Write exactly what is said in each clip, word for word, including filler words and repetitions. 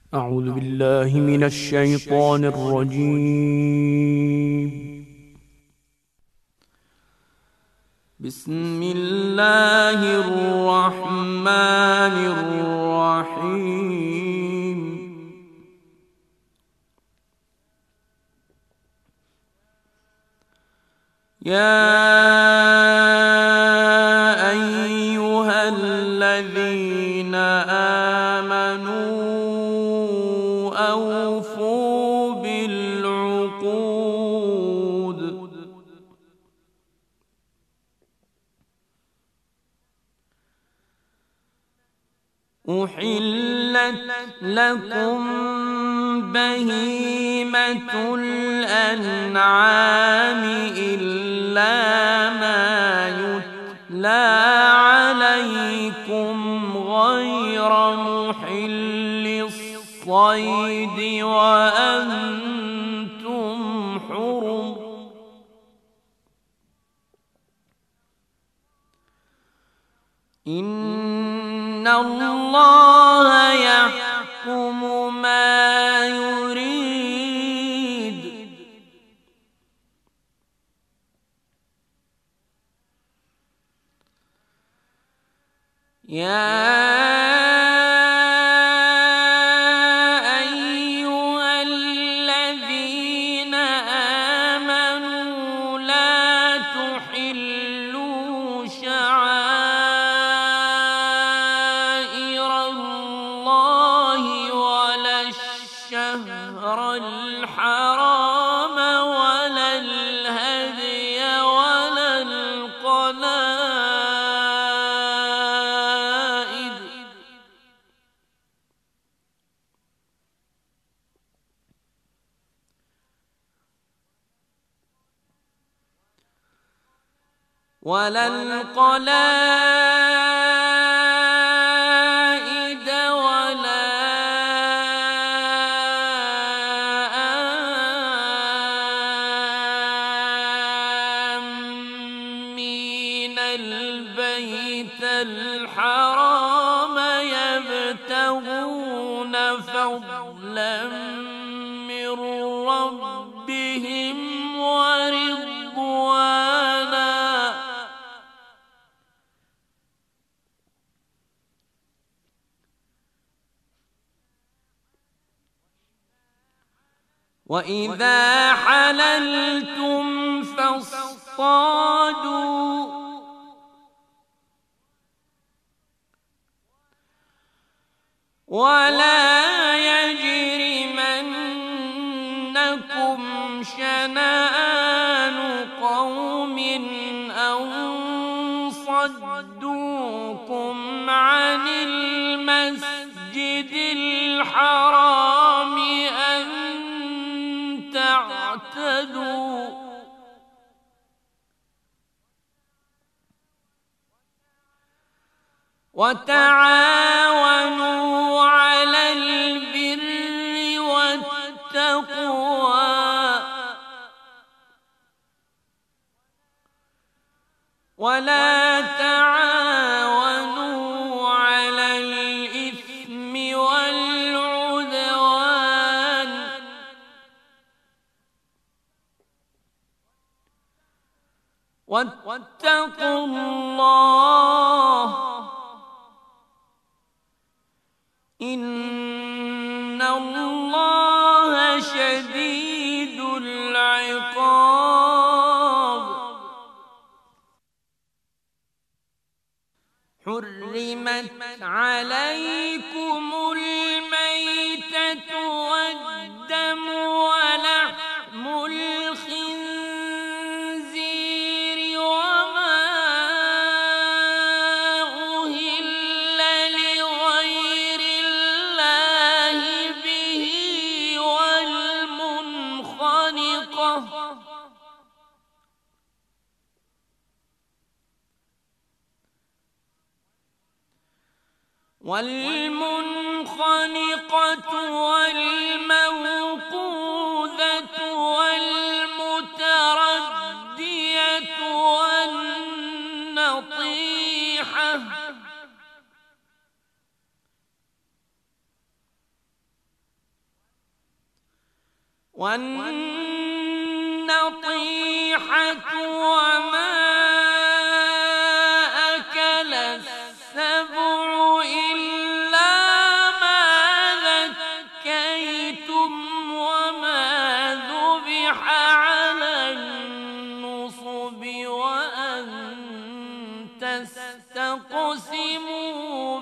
أعوذ بالله من الشيطان الرجيم. بسم الله الرحمن الرحيم. يا أيها الذين آمنوا أوفوا بالعقود أحلت لكم بهيمة الأنعام إلا ما يتلى عليكم غير محل الصيد وأنتم حرم. إن الله يحكم ما يريد. يا أيها الذين آمنوا لا تحلوا شعائر الله ولا الشهر الحرام ولا الهدي ولا القلائد ولا القلائد ولا آمين البيت الحرام يبتغون فضلا من ربهم ورضوانا وإذا حللتم فاصطادوا ولا يجرمنكم شنآن قوم أن صدوكم عن المسجد الحرام أن تعتدوا وتعاونوا على البر والتقوى ولا تعاونوا على الإثم والعدوان واتقوا الله إن الله شديد العقاب. حرمت عليكم الميتة والدم ولحم الخنزير وما أهل لغير الله به والمنخنقة والمنخنقة والموقوذة والمتردية والنطيحة والنطيحة وما أكل السبع إلا ما ذكيتم وما ذبح على النصب وأن تستقسموا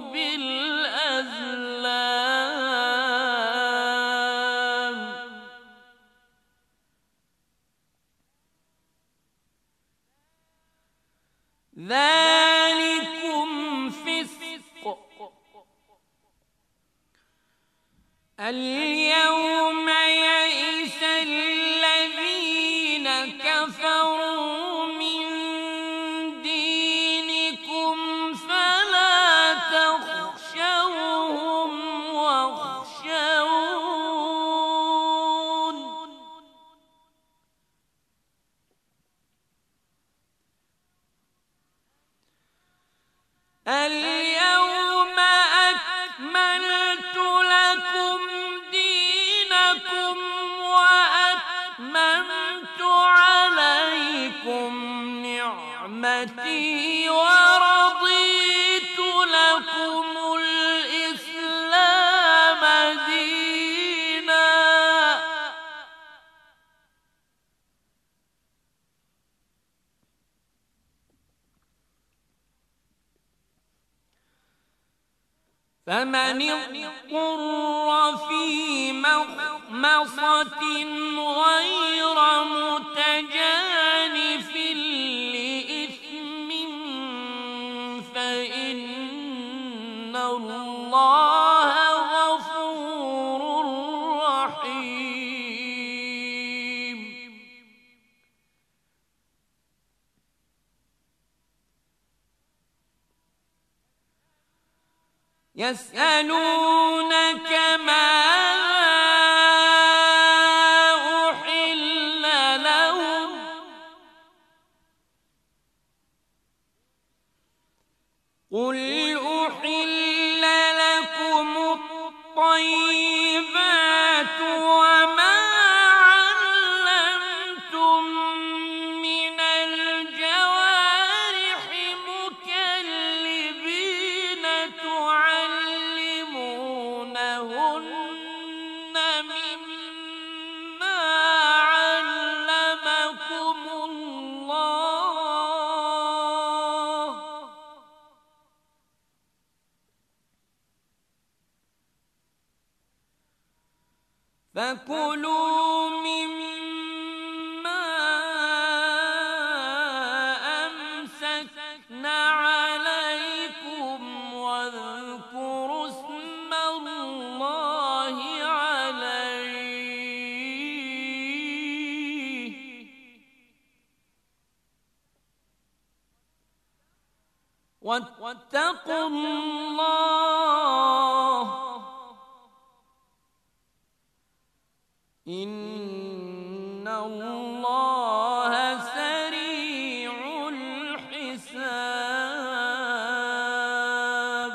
بالأزلام ذلكم فسق اليوم يئس الذين كفروا من دينكم فلا تخشوهم واخشون اليوم أكملت لكم دينكم وأتممت عليكم نعمتي ورضيت لكم الإسلام دينا فمن اضطر في مخمصة غير متجانف لإثم فإن الله غفور رحيم يسألونك ماذا أحل لهم قل أحل لكم الطيبات وما علمتم من الجوارح مكلبين تعلمونهن مما علمكم الله فكلوا مما أمسكن عليكم واذكروا اسم الله عليه واتقوا الله إن الله سريع الحساب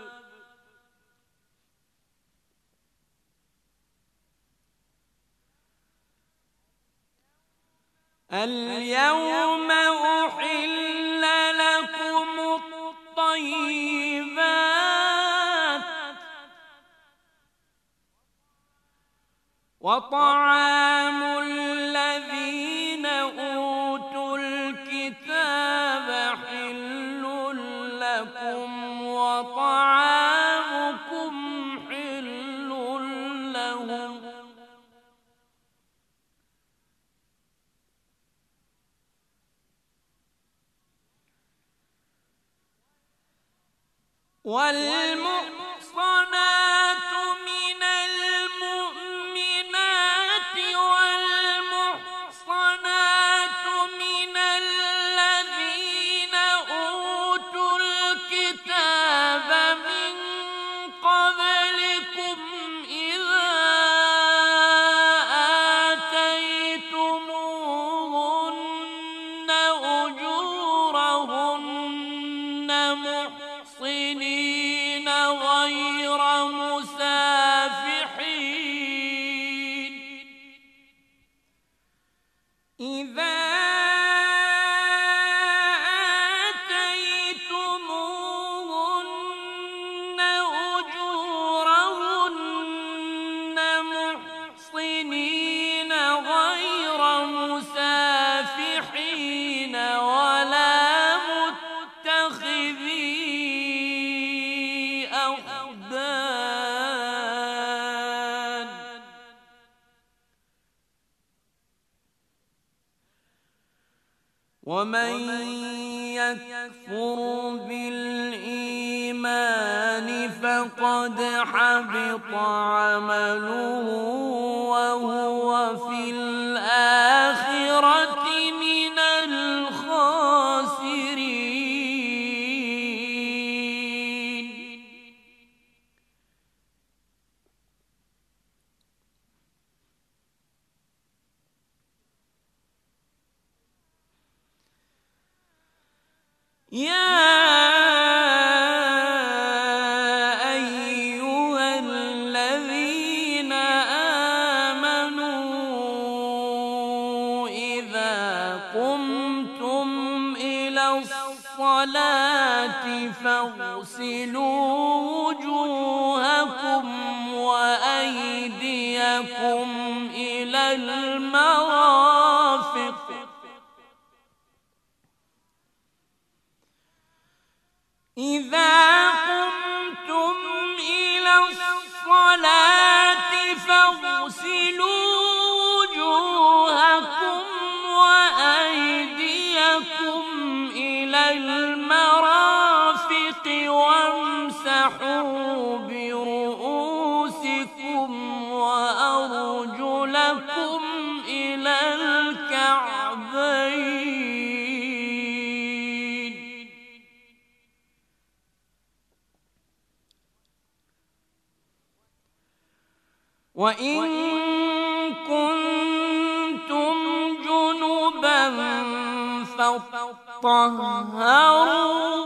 اليوم أحل لكم الطيبات وطعام الذين أوتوا الكتاب حل لكم وطعامكم حل لهم والمحصنات من المؤمنات والمحصنات من الذين أوتوا الكتاب من قبلكم إذا آتيتموهن أجورهن محصنين ومن يكفر بالإيمان فقد حبط عمله وهو في الآخرة من الخاسرين. يا أيها الذين آمنوا إذا قمتم إلى الصلاة فاغسلوا وجوهكم وأيديكم إلى المرافق إذا قمتم إلى الصلاة فاغسلوا وجوهكم وأيديكم إلى المرافق وامسحوا برؤوسكم وأرجلكم إلى الكعبين. وإن كنتم جنبا فاطهروا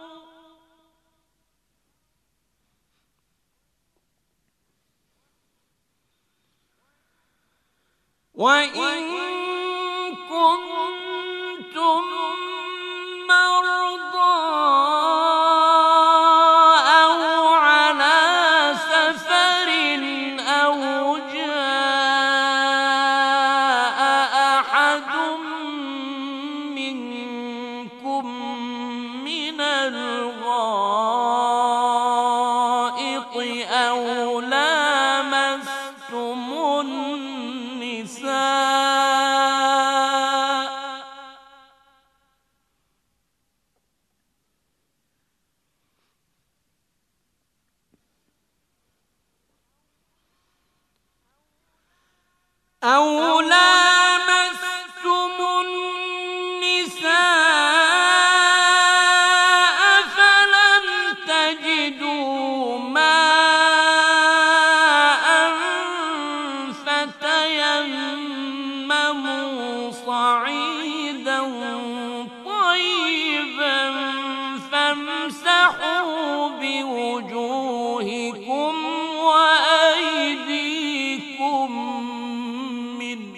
وإن كنتم مرضى أو على سفر أو جاء أحد منكم من الغائط أو لامستم النساء أو لامستم النساء فلم تجدوا ماء فتيمموا صعيدا طيبا فامسحوا بوجوهكم وأيديكم منه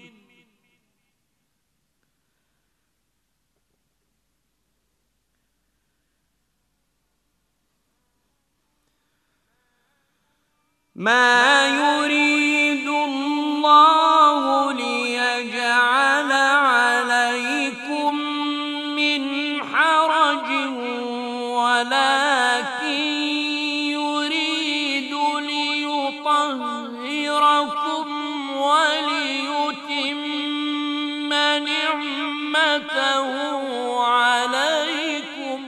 ما يريد الله ليجعل عليكم من حرج ولكن يريد ليطهركم وليتم نعمته عليكم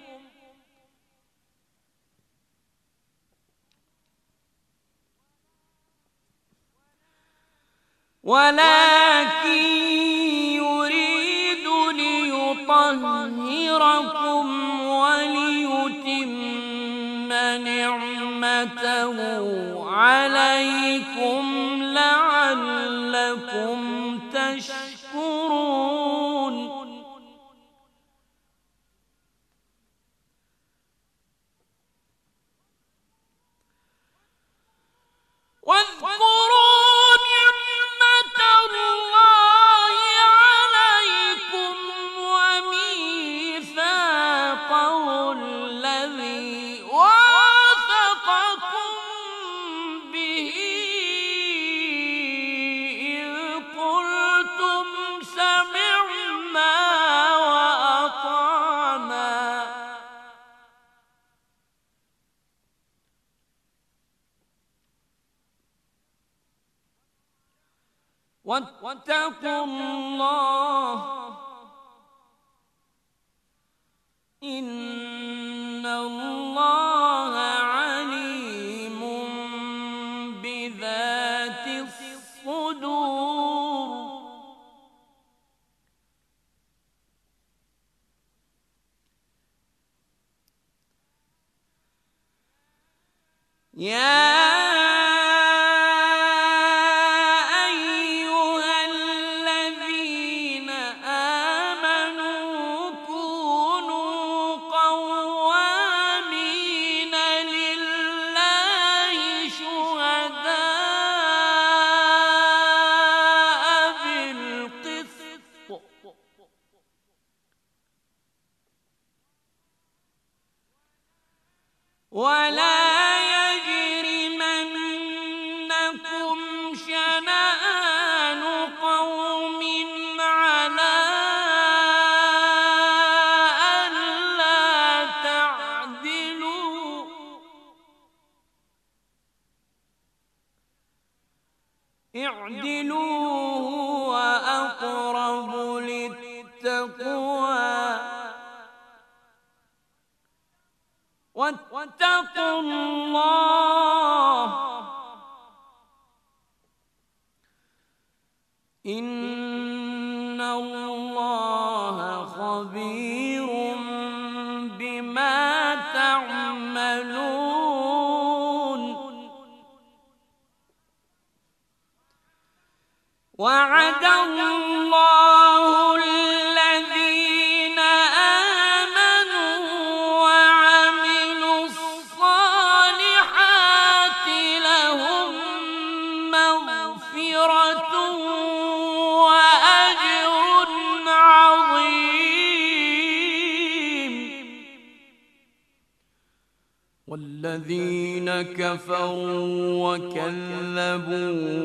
ولكن يريد ليطهركم وليتم نعمته عليكم لعلكم تشكرون. واذكروا نعمة الله عليكم وميثاقه الذي واثقكم به إذ قلتم سمعنا وأطعنا واتقوا الله إن الله عليم بذات الصدور يا ولا يجرمنكم شنآن قوم على ألا تعدلوا اعدلوا هو أقرب للتقوى واتقوا الله إن الله خبير بما تعملون وعد الله الذين آمنوا وعملوا الصالحات لهم مغفرة وأجر عظيم والذين كفروا وكذبوا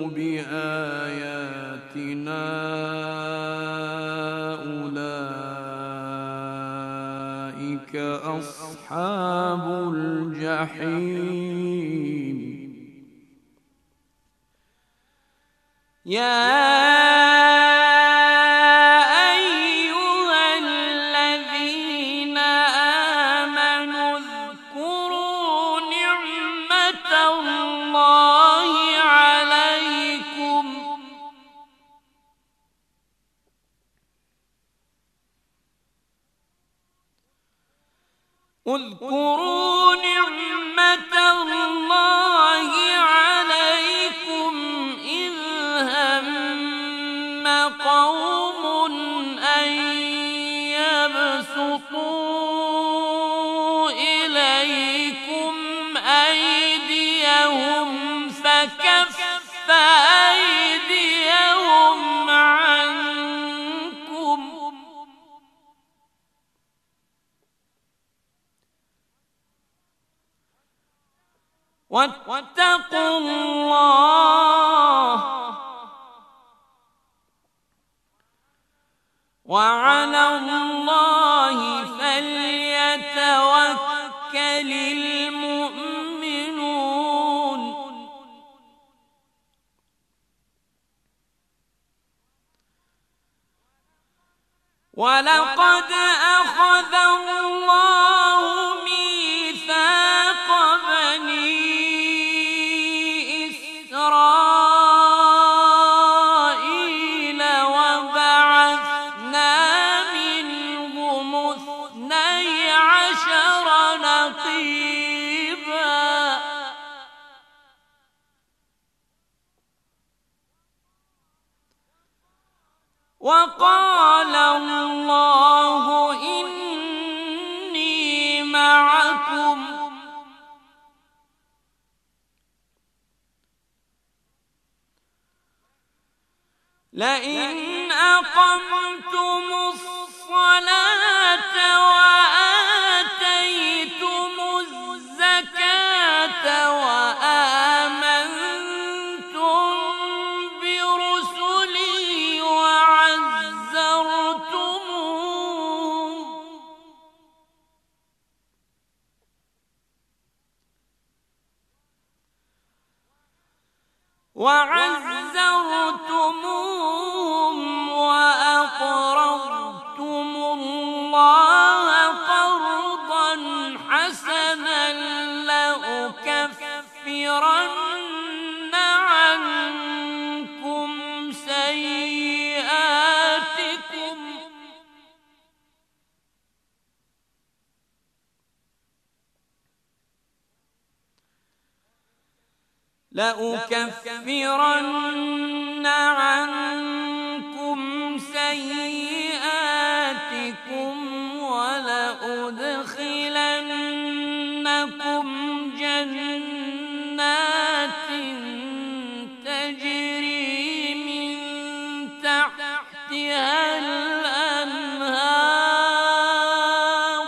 بآياتنا أولئك أصحاب الجحيم يا اذكروا نعمة الله عليكم إذ هم قوم أن يبسطوا إليكم أيديهم فكف أيديهم عنكم واتقوا الله وعلى الله فليتوكل المؤمنون ولقد أخذ الله ميثاق بني إسرائيل وبعثنا منهم اثني عشر نقيبا وقال الله إني معكم لئن أقمتم الصلاة وآتيتم الزكاة وآمنتم برسلي وعزرتموهم وعزرتموهم وأقرضتم الله قرضا لأكفرن عنكم سيئاتكم ولأدخلنكم جنات تجري من تحتها الأنهار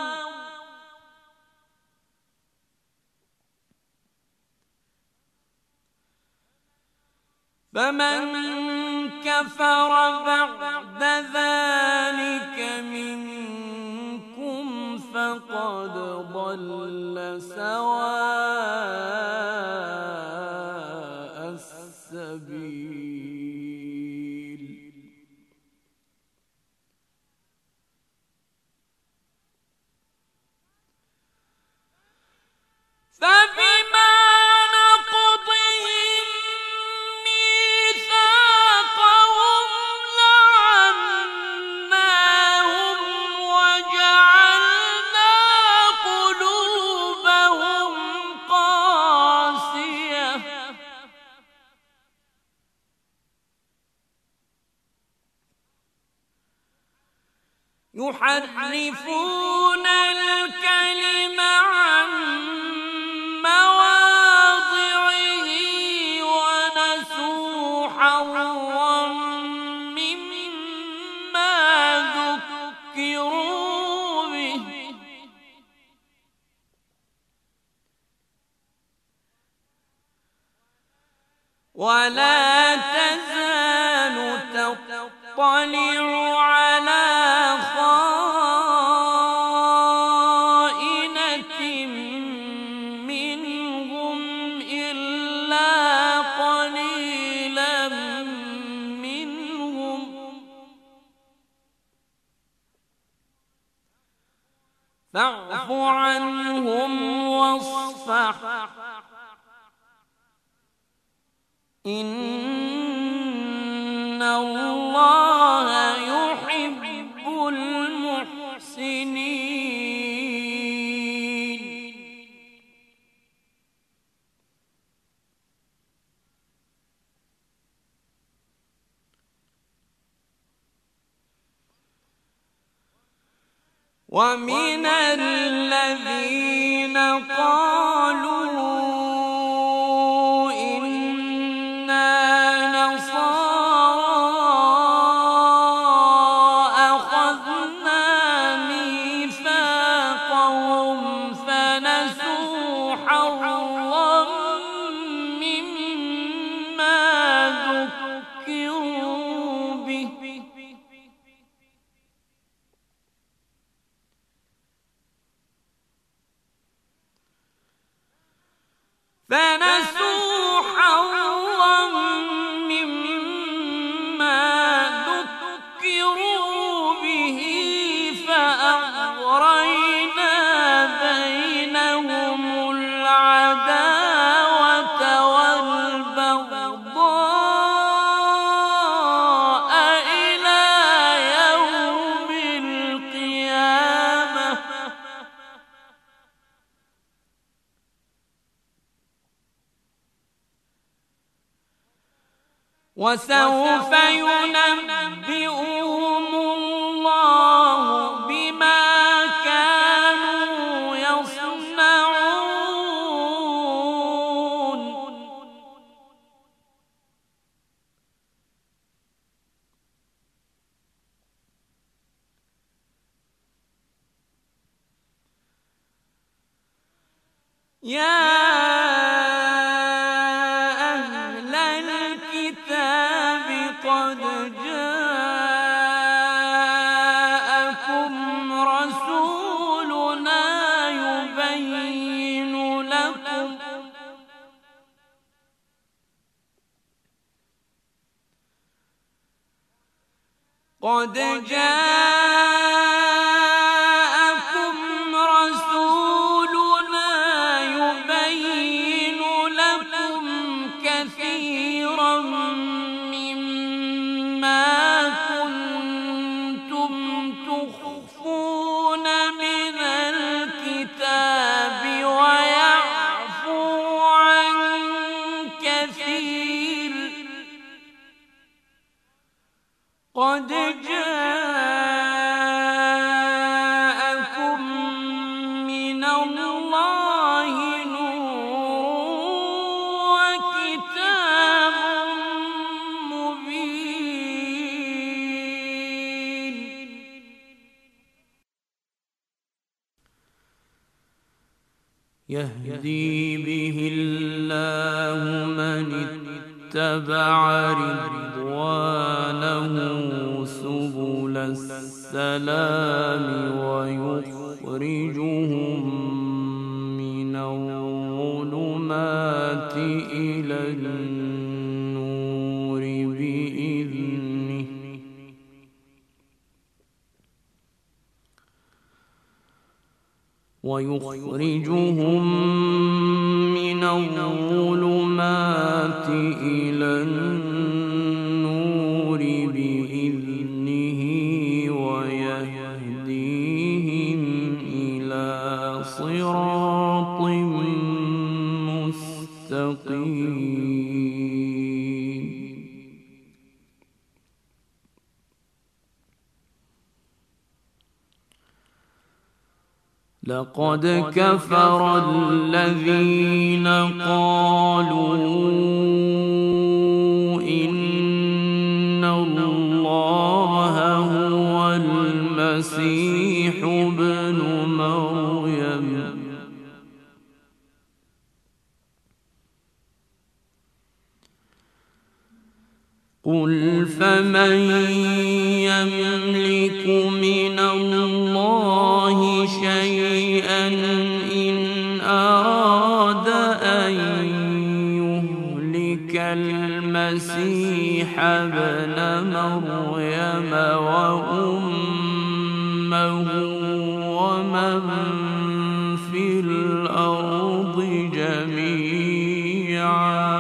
فمن كفر بعد ذلك منكم فقد ضل سواء السبيل. فبما نقضهم ميثاقهم لعناهم وجعلنا قلوبهم قاسية يحرفون الكلم عن مواضعه ونسوا حظا مما ذكروا به ولا تزال تطلع على خائنة منهم إلا قليلا منهم فاعف عنهم واصفح إن الله يحب المحسنين. ومن الذين قالوا فنسوا حظا مما ذكروا به فأغرينا بينهم العداوة والبغضاء إلى يوم القيامة وسوف ينبئهم الله بما كانوا يصنعون. يا قد جاءكم رسولنا يبين لكم قد جاءكم رسولنا يبين لكم كثيرا قد جاءكم من الله نور وكتاب مبين يهدي به الله من اتبع رضوانه سبل السلام ويخرجهم من الظلمات إلى النور بإذنه ويخرجهم من الظلمات إلى النور بإذنه ويهديهم إلى صراط مستقيم لقد كفر الذين قالوا إن الله هو المسيح ابن مريم قل فمن يملك من الله شيئا إن أراد أن يهلك المسيح ابن مريم وأمه ومن في الأرض جميعا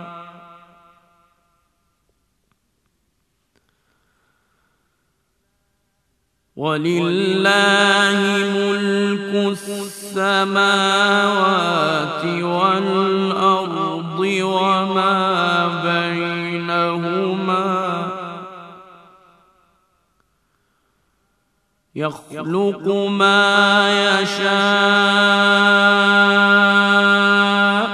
ولله ملك السماوات والأرض وما بينهما يخلق ما يشاء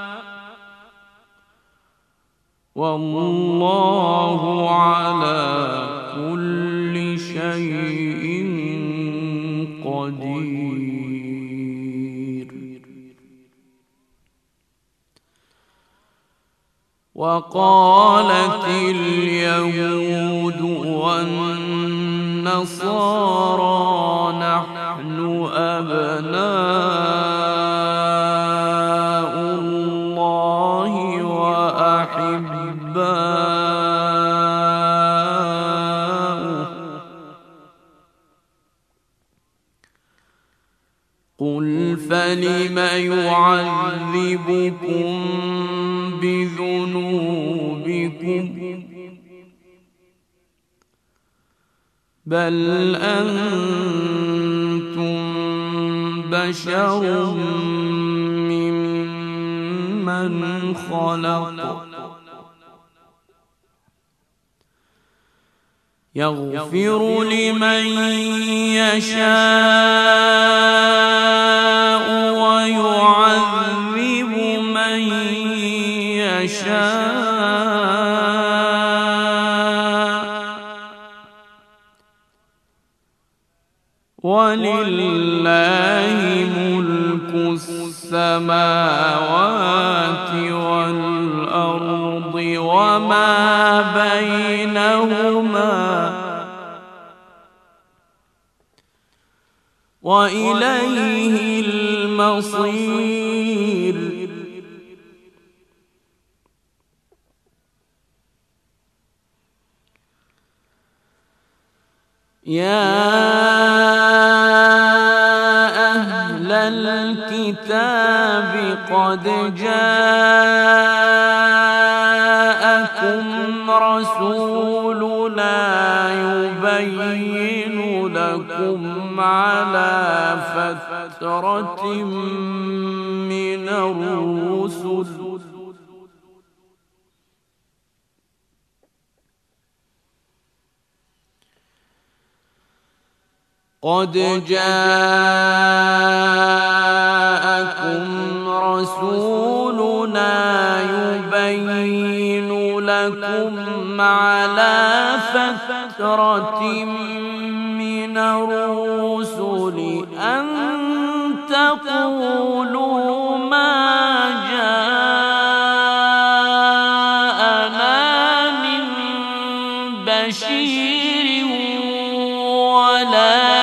والله على كل شيء قدير وقالت اليهود والنصارى نحن أبناء الله وأحباؤه قل فلم يعذبكم بذنوبكم بل أنتم بشر ممن خلق يغفر لمن يشاء ويعذب من يشاء ولله ملك السماوات والأرض وما بينهما وإليه المصير يا أهل الكتاب قد جاءكم رسولنا يبين لكم على فترة من الرسل قد جاءكم رسولنا يبين لكم على فترة من الرسل أن تقولوا ما جاءنا من بشير ولا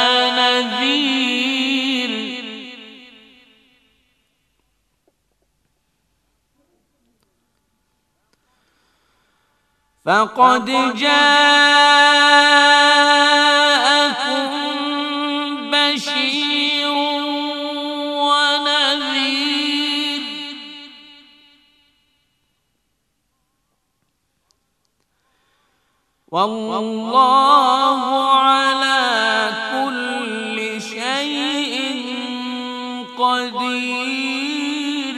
فقد جاءكم بشير ونذير والله على كل شيء قدير.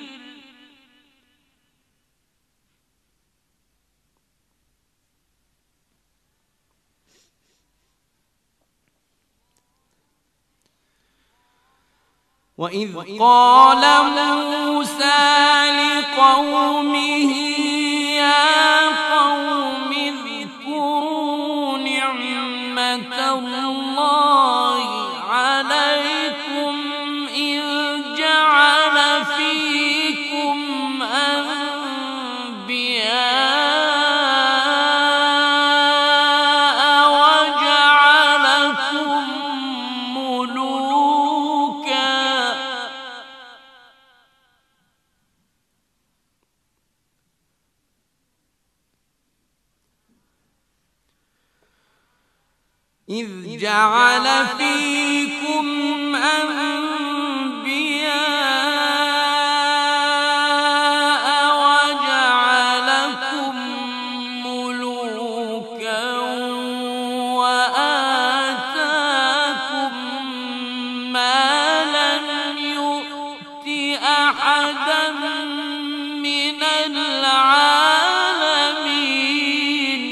وإذ قال موسى لقومه يا قوم اذكروا نعمة الله عليكم إذ جعل فيكم أنبياء وجعلكم ملوكا إذ جعل فيكم أنبياء وجعلكم ملوكا وآتاكم ما لم يؤت أحدا من العالمين.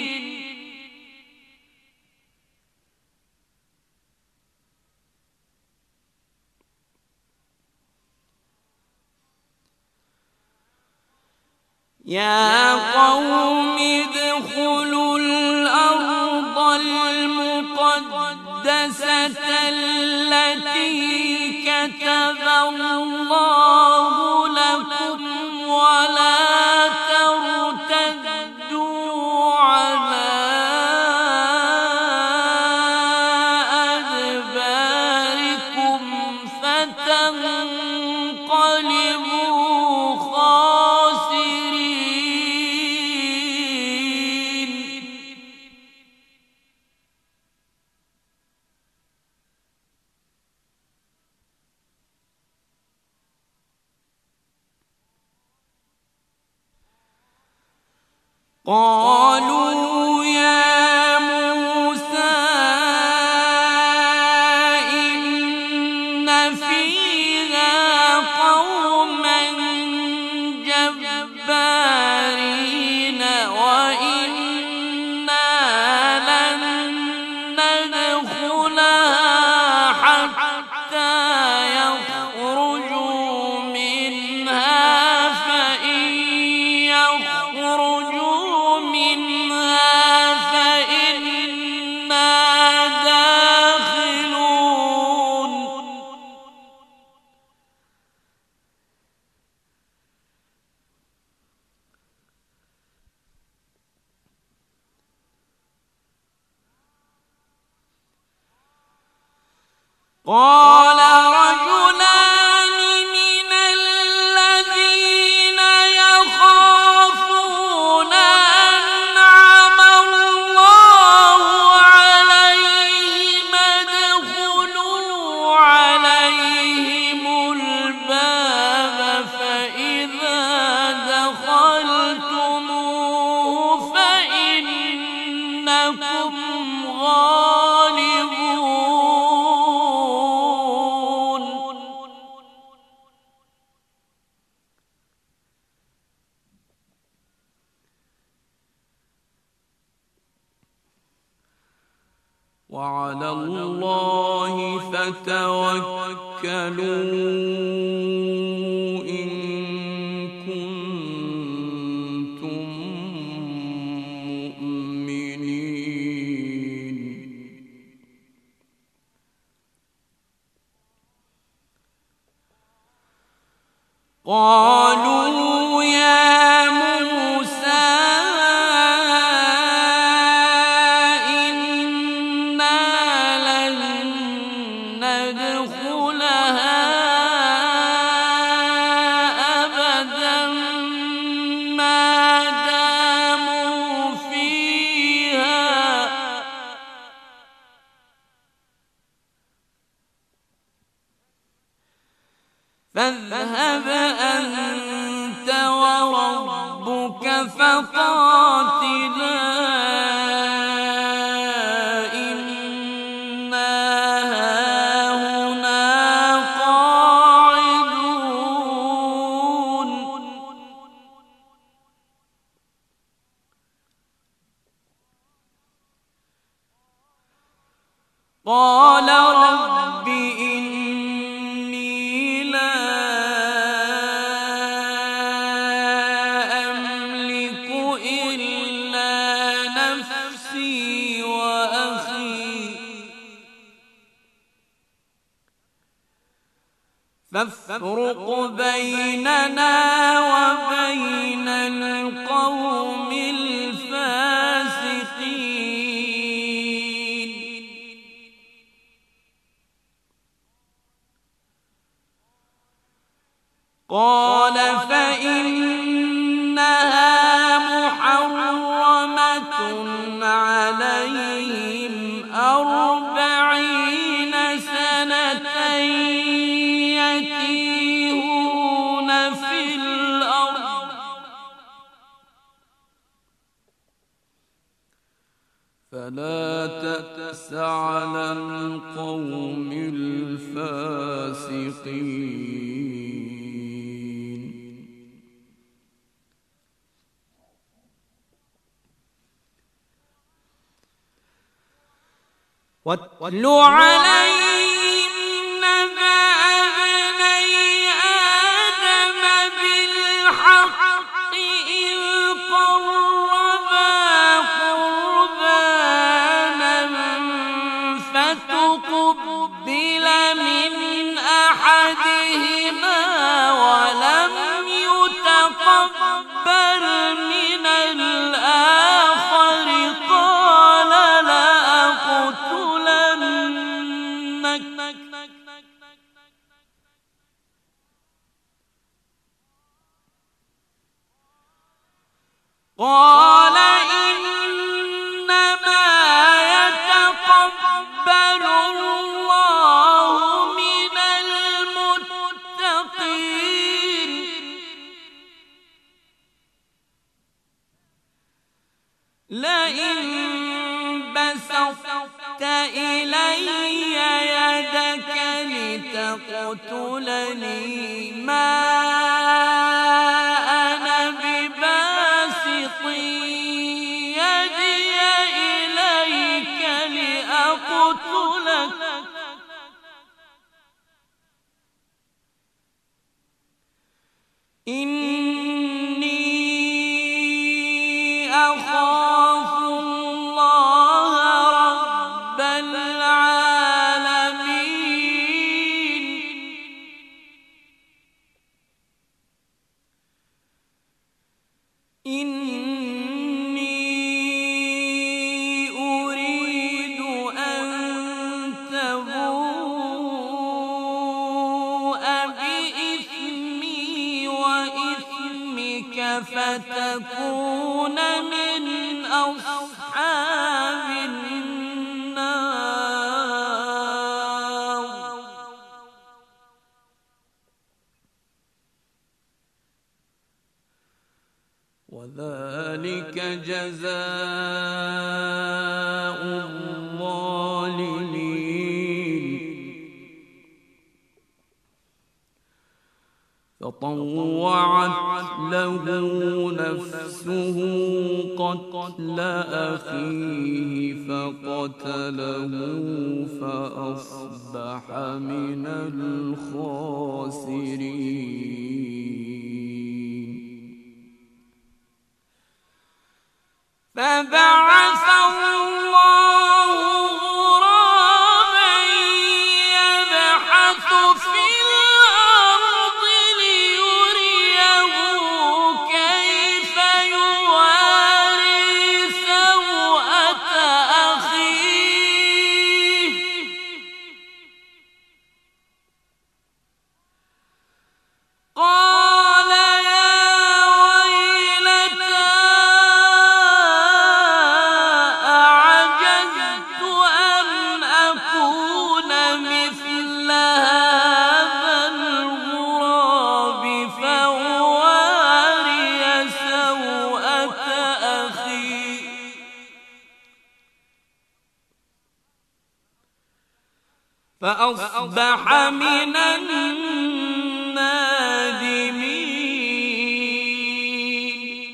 يا قوم ادخلوا الأرض المقدسة التي كتب الله لكم ولا ترتدوا على أدباركم فتنقلبوا خاسرين. قالوا يا موسى إن فيها قوما جبارين وإنا لن ندخلها حتى يخرجوا منها فإن يخرجوا منها فإنا داخلون. قال رجلان من الذين يخافون أنعم الله عليهم ادخلوا عليهم الباب فإذا دخلتموه فإنكم غالبون. وعلى الله فتوكلوا إن كنتم مؤمنين. قالوا يا موسى إنا لن ندخلها أبدا ما داموا فيها فاذهب أنت وربك فقاتلا إنا هاهنا قاعدون. قال رب إني لا أملك إلا نفسي وأخي فافرق بيننا وبين القوم الفاسقين. قال فإنها محرمة عليهم أربعين سنة يتيهون في الأرض فلا تأس على القوم الفاسقين. واتل عليهم نبأ ابني آدم بالحق إذ قربا قربانا فتقبل من أحدهما ولم يتقبل من الآخر قال لأقتلنك قال إنما يتقبل الله من المتقين. لئن بسطت إلي يدك لتقتلني ما أنا بباسط يدي إليك لأقتلك إني أخاف الله رب العالمين. إني أريد أن تبوء بإثمي وإثمك فتكون من أصحاب النار. وذلك جزاء الظالمين. فطوعت له نفسه قتل أخيه فقتله فأصبح من الخاسرين. فبعث الله غرابا يبحث في الأرض ليريه كيف يواري سوءة أخيه قال فأصبح من النادمين.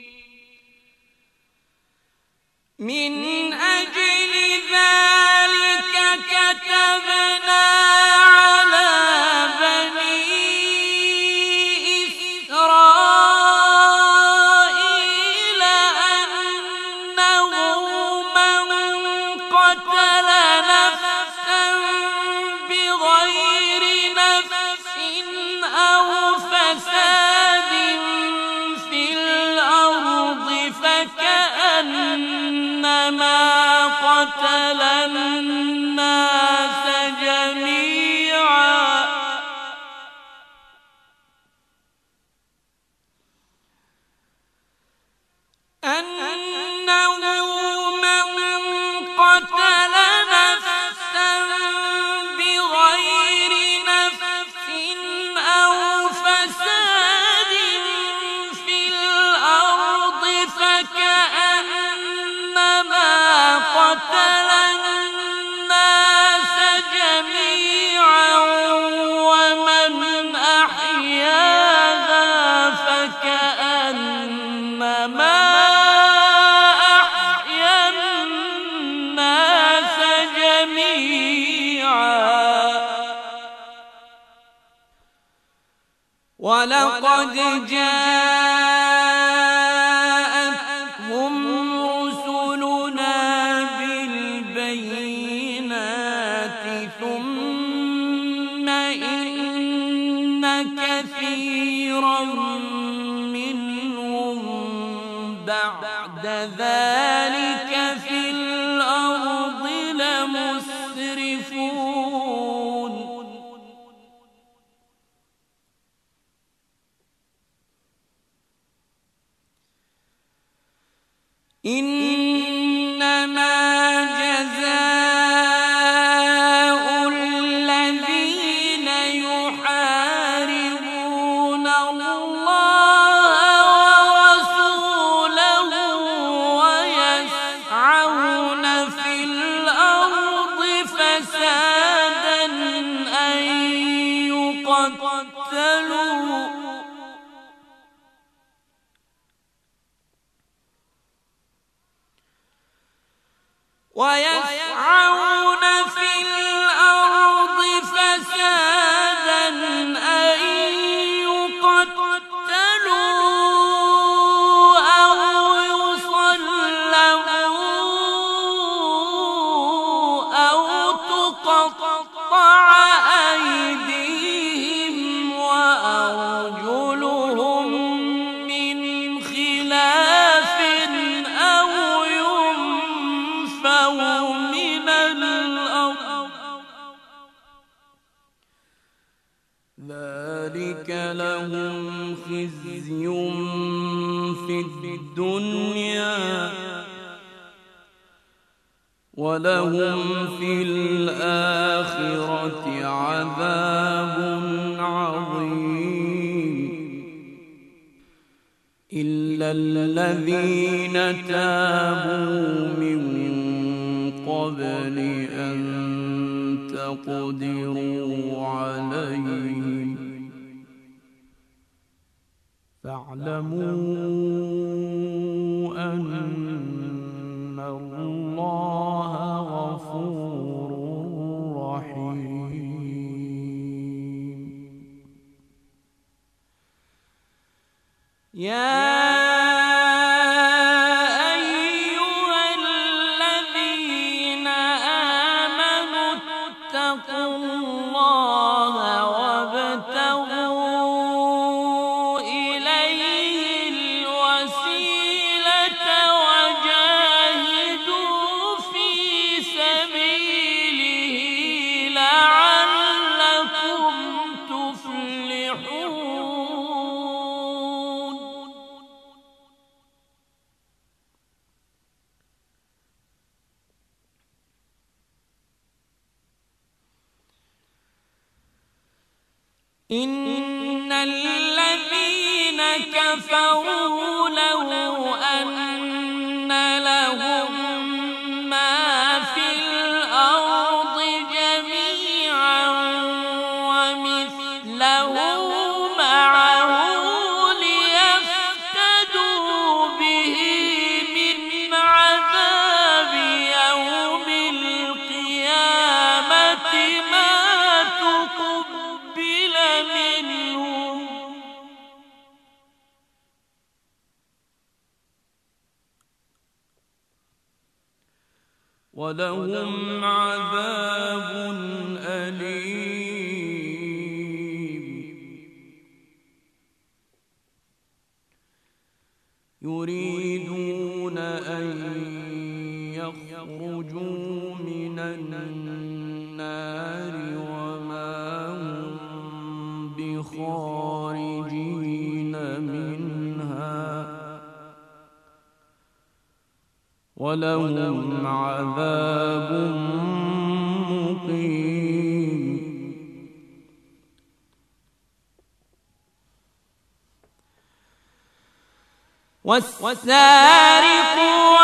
من أجل ذلك كتبنا على بني إسرائيل أنه من قتل نفسا بغير نفس أو فساد في الأرض فكأنما قتل الناس جميعا أنه من قتل نفسا بغير نفس أو فساد في الأرض فكأنما قتل الناس جميعا ومن أحياها فكأنما أحيا الناس جميعا. ولقد جاءتهم رسلنا بالبينات ثم إن كثيرا منهم بعد ذلك في الأرض لمسرفون. إنما جزاء الذين يحاربون الله ورسوله ويسعون في الأرض فسادا أن يقتلوا ويسعون في الأرض فسادا أن يقتلوا أو يصلبوا أو تقطع أيديهم وأرجلهم من خلاف أو ينفوا من الأرض ذلك لهم خزي في الدنيا ولهم في الآخرة عذاب عظيم. إلا الذين تابوا من قبل أن تقدروا عليهم فاعلموا أن الله غفور رحيم. يا إن الذين كفروا لو أن لهم ما في الأرض جميعا ومثله معه ليفتدوا به من عذاب يوم القيامة ما تقبل منهم ولهم عذاب أليم. يريدون أن يخرجوا من النار وما هم بخارجين منها ولهم عذاب مقيم. والسارق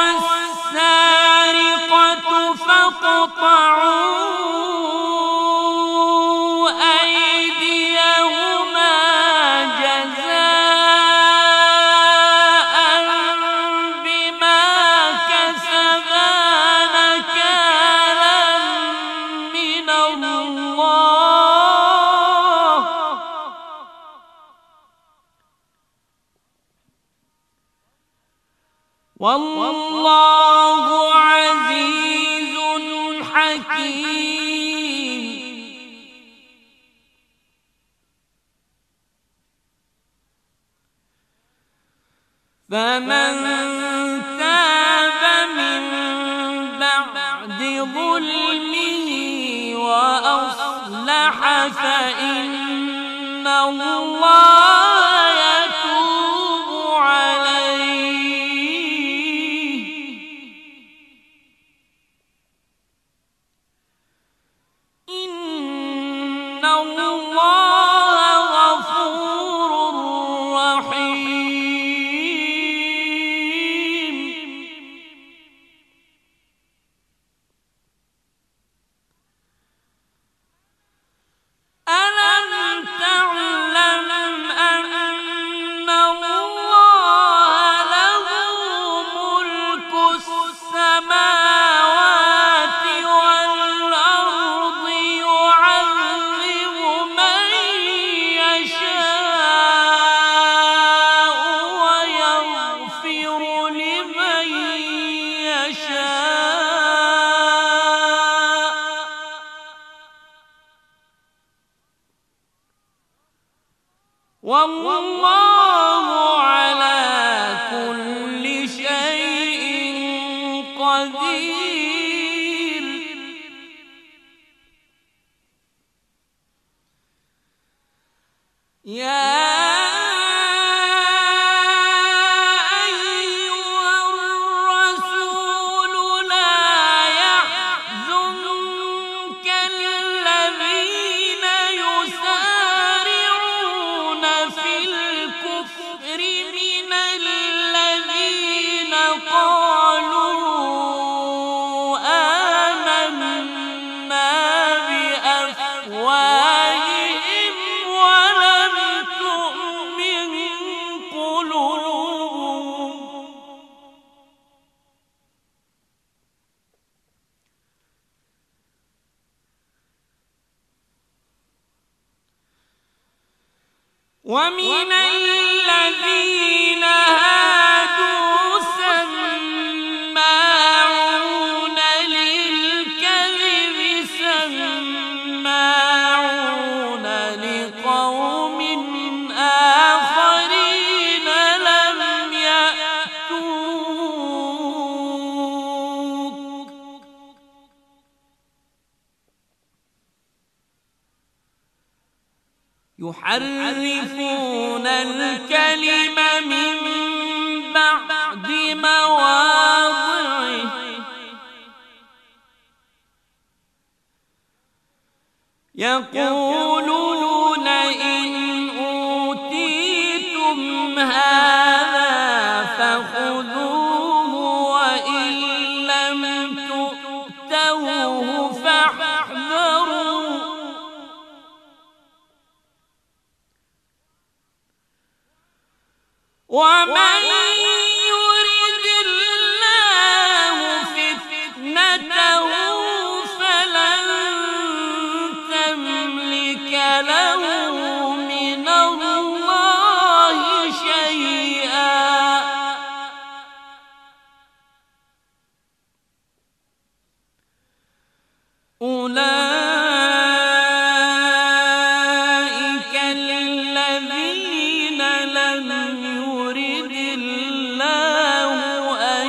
والسارقة فاقطعوا أيديهما جزاء بما كسبا نكالا من الله والله عزيز حكيم. فمن تاب من بعد ظلمه وأصلح فإن الله يتوب عليه إن الله غفور رحيم. ألم تعلم أن الله له ملك السماوات والأرض يعذب من يشاء ويغفر لمن يشاء والله على كل شيء قدير. يا أيها الرسول لا يحزنك الذين يسارعون في الكفر من الذين قالوا آمنا بأفواههم ولم تؤمن ومن الذين هادوا سماعون للكذب سماعون لقوم آخرين لم يأتوك يحرفون الكلم من بعد مواضعه يقولون إن أوتيتم هذا فخذوه وإن لم تؤتوه فاحذروا ومن يرد الله فتنته فلن تملك له من الله شيئا أولئك الذين لم يرد الله أن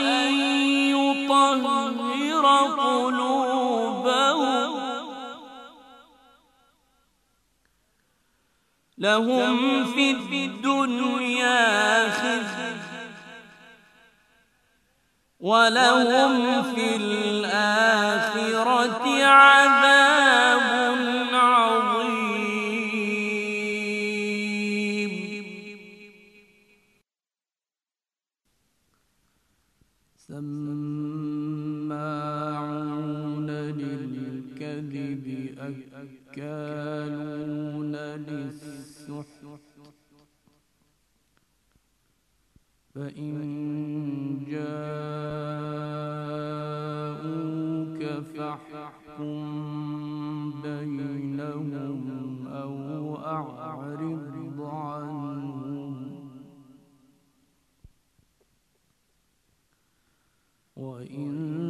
يطهر قلوبهم لهم في الدنيا خزي ولهم في الآخرة عذاب عظيم سماعون للكذب أكالون للسحت فإن جاءوك فاحكم بينهم أو أعرض عنهم وإن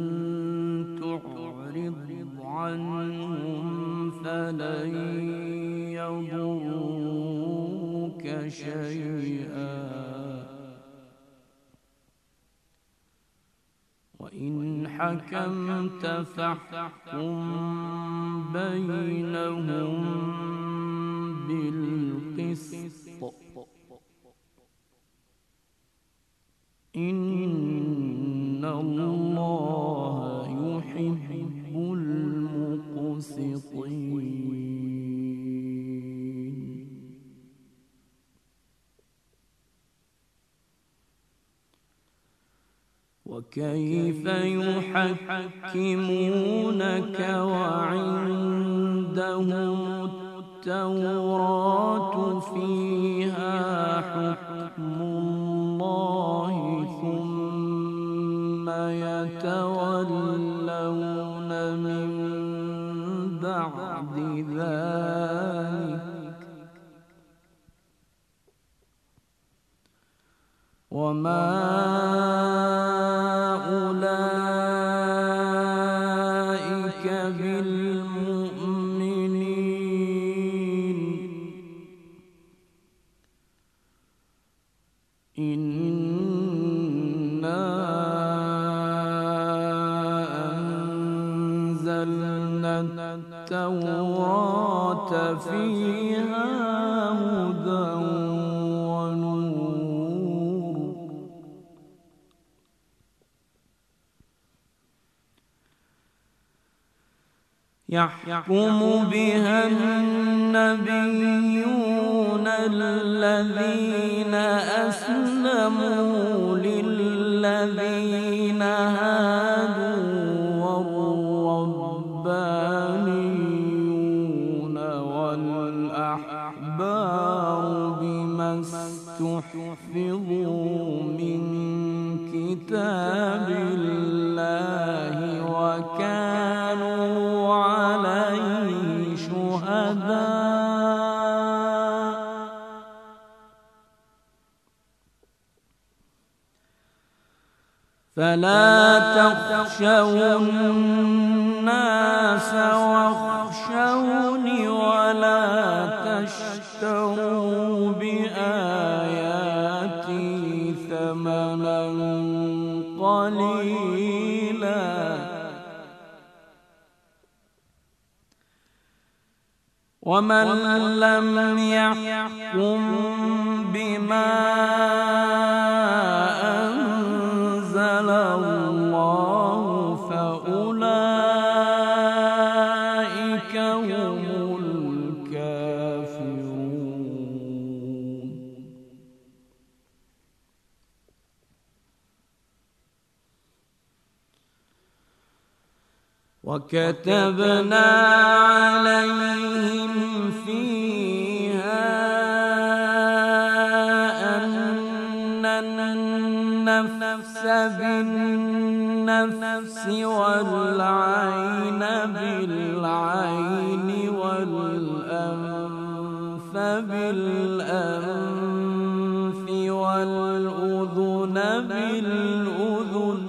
تعرض عنهم فلن يضروك شيئا وإن حكمت فاحكم بينهم بالقسط إن الله يحب المقسطين وكيف يحكمونك وعندهم التوراة فيها حكم الله ثم يتولون من بعد ذلك وما أولئك بالمؤمنين إنا أنزلنا التوراة فيها هدى يحكم بها النبيون الذين أسلموا للذين هادوا والربانيون والأحبار بما استحفظوا من كتاب الله وكانوا عليه شهداء فلا تخشوا الناس واخشوني ولا تشتروا بآياتي ثمنا قليلا ومن لم يحكم بما أنزل الله فأولئك هم الكافرون. وكتبنا عليهم فيها أن النفس بالنفس والعين بالعين والأنف بالأنف والأذن بالأذن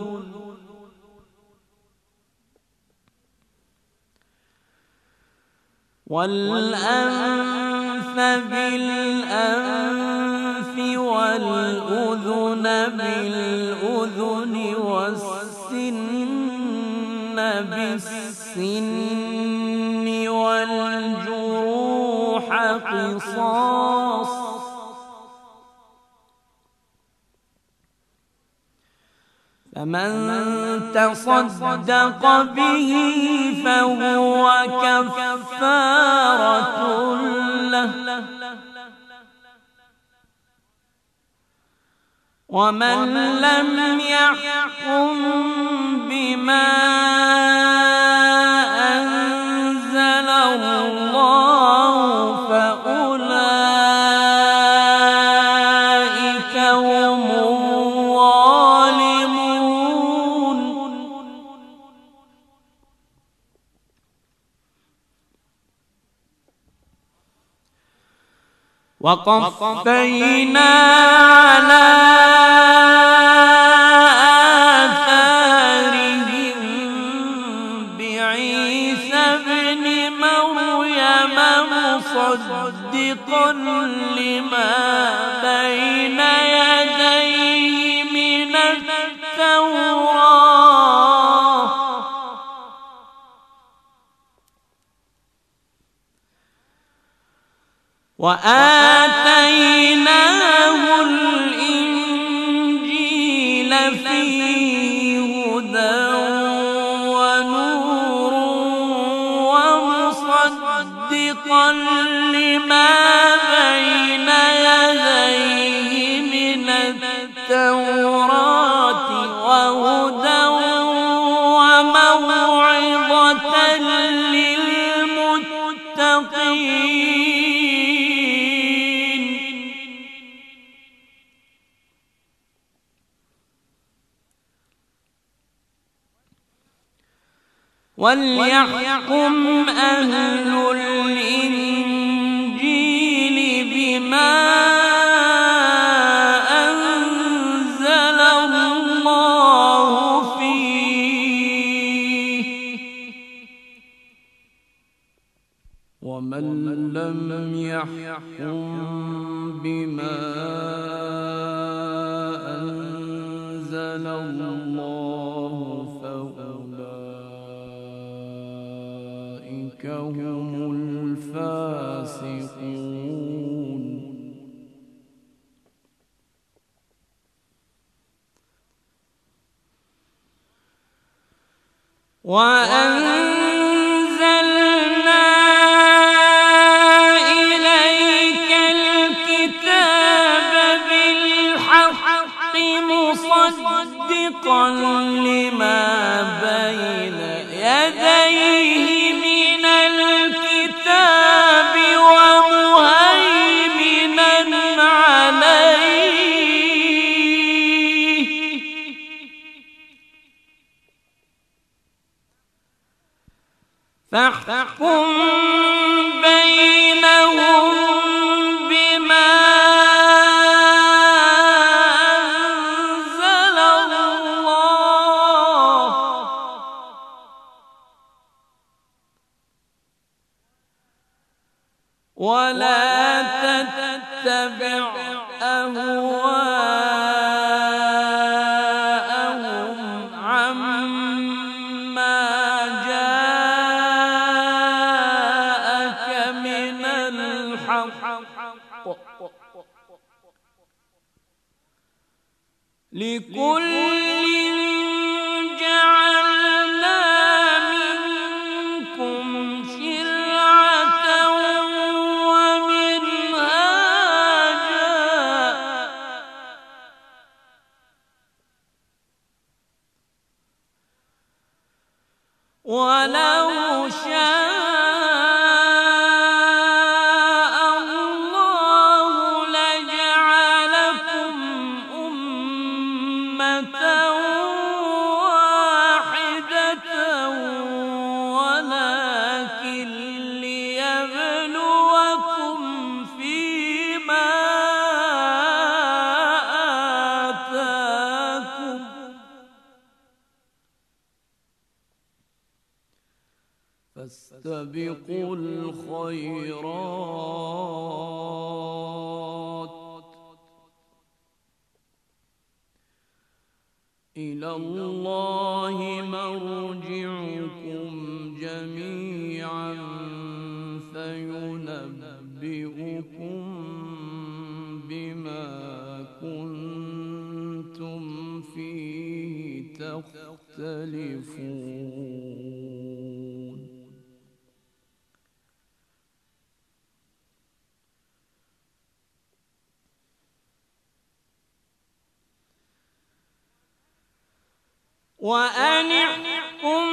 والأنف بالأنف والأذن بالأذن والسن بالسن والجروح قصاص فمن تصدق به فهو كفارة له ومن لم يحكم بما أنزل الله فأولئك هم الظالمون. وقفينا على آثارهم بعيسى ابن مريم مصدقا لما بين يديه من التوراة وآتيناه الإنجيل فيه هدى ونور ومصدقا لما بين يديه من التوراة وهدى وموعظة للمتقين. وليحكم أهل الإنجيل بما أنزل الله فيه ومن لم يحكم بما أنزل الله فأولئك هم الفاسقون. وأنزلنا إليك الكتاب بالحق مصدقا لما بين يديه من الكتاب ومهيمنا عليه فاحكم بينهم بما أنزل الله ولا تتبع أهواءهم عما جاءك من الحق لكل جعلنا منكم شرعة ومنهاجا ولو شاء الله لجعلكم أمة واحدة ولكن ليبلوكم فيما آتاكم فاستبقوا الخيرات إلى الله مرجعكم جميعا فينبئكم بما كنتم فيه تختلفون. وأن احكم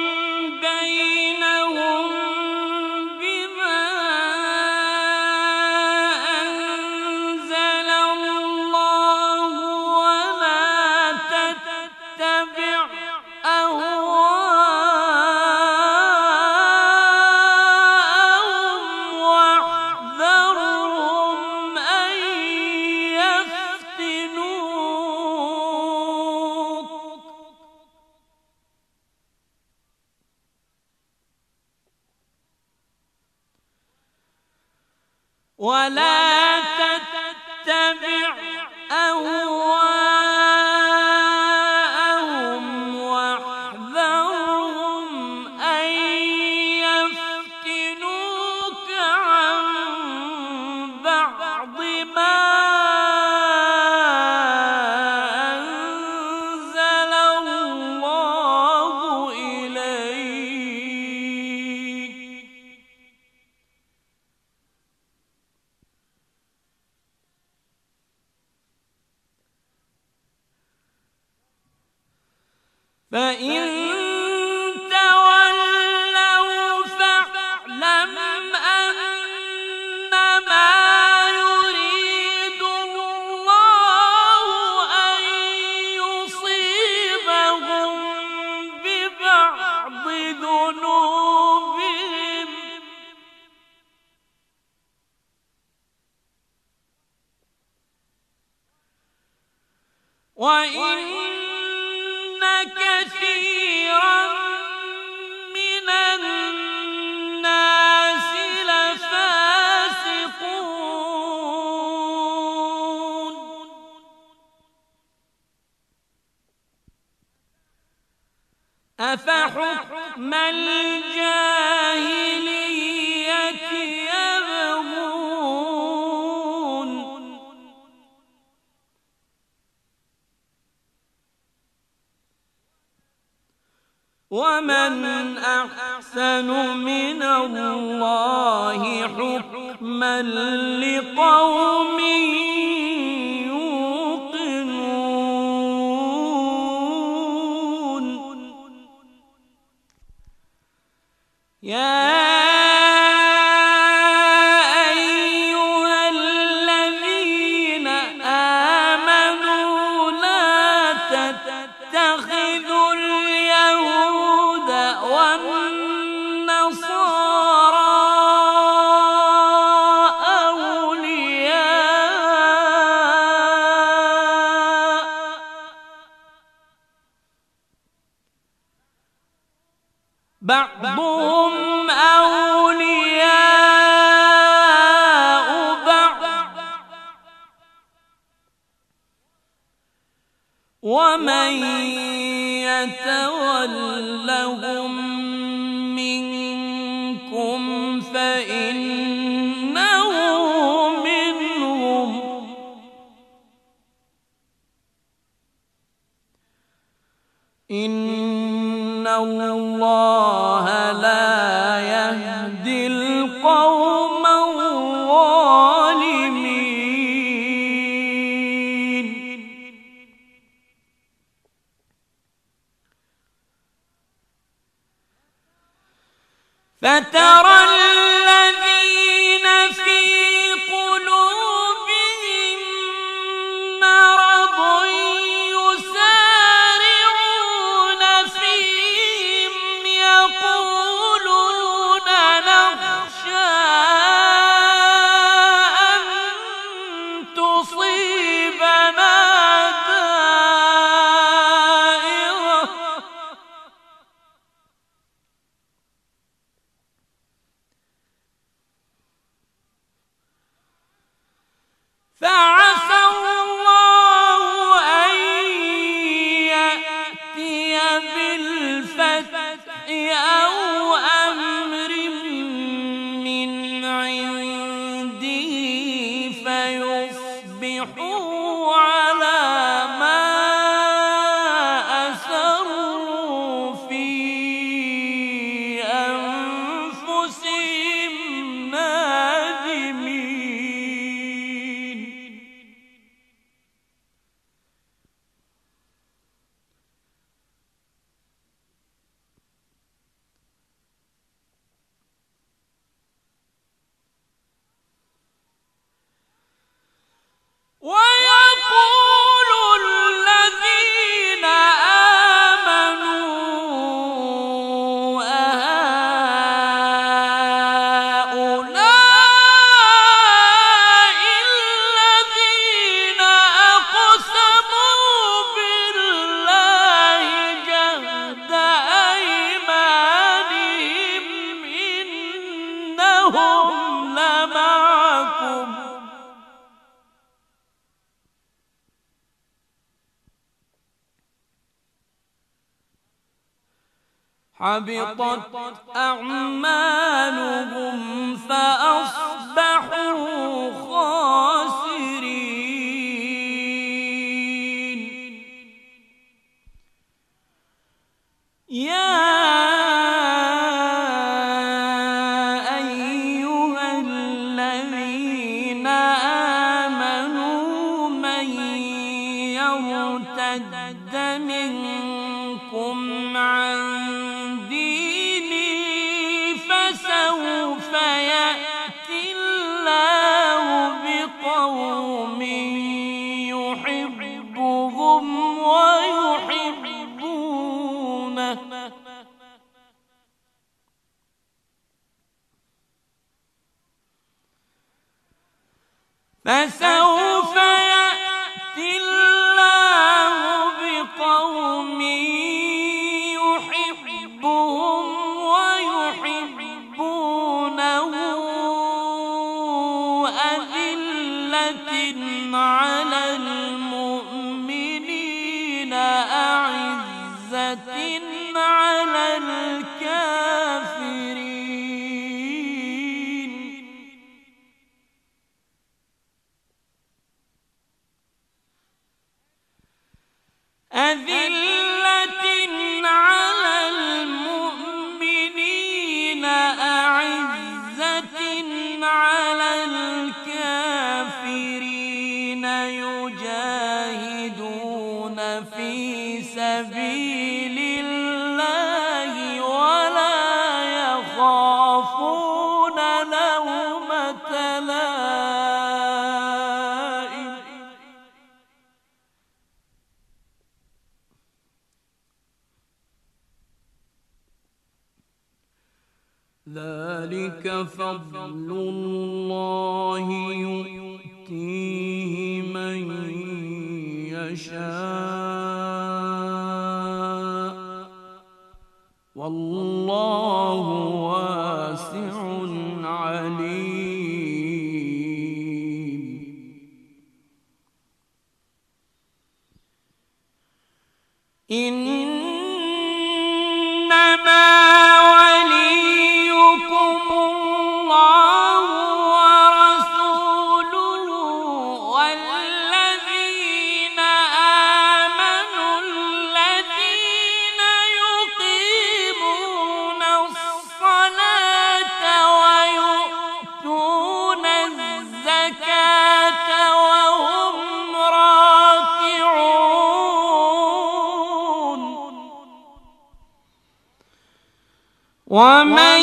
بينهم بما أنزل الله ولا تتبع أهواءهم واحذرهم أن يفتنوك ولا تتبع أهواءهم واحذرهم أن يفتنوك عن بعض ما أنزل الله إليك فإن تولوا فاعلم أنما يريد الله أن يصيبهم ببعض ذنوبهم وإن كثيرا من الناس لفاسقون أفحكم الجاهلية يبغون ومن أحسن من الله حكما لقوم يوقنون. يا أيها الذين آمنوا لا تتخذوا اليهود والنصارى أولياء بعضهم أولياء يتولهم منكم فإنه منهم إن الله لا يهدي القوم الظالمين. فترى الذين في قلوبهم مرض يسارعون فيهم يقولون نخشى أن تصيبنا دائرة فعسى الله أن يأتي بالفتح أو أمر من عنده فيصبحوا على ما أسروا في أنفسهم نادمين. ويقول الذين آمنوا أهؤلاء الذين أقسموا بالله جهد أيمانهم إنهم لمعكم حبطت أعمالهم فأصبحوا خاسرين. يا أيها الذين آمنوا من يرتد منكم عن دينه فسوف يأتي الله بقوم يحبهم ويحبونه فسوف يأتي الله بقوم يحبهم ويحبونه أذلة على المؤمنين أعزة على الكافرين أذلة على المؤمنين أعزة على الكافرين يجاهدون في سبيل الله ولا يخافون لومة لائم ذلك فضل الله يؤتيه من يشاء والله واسع عليم. إن ومن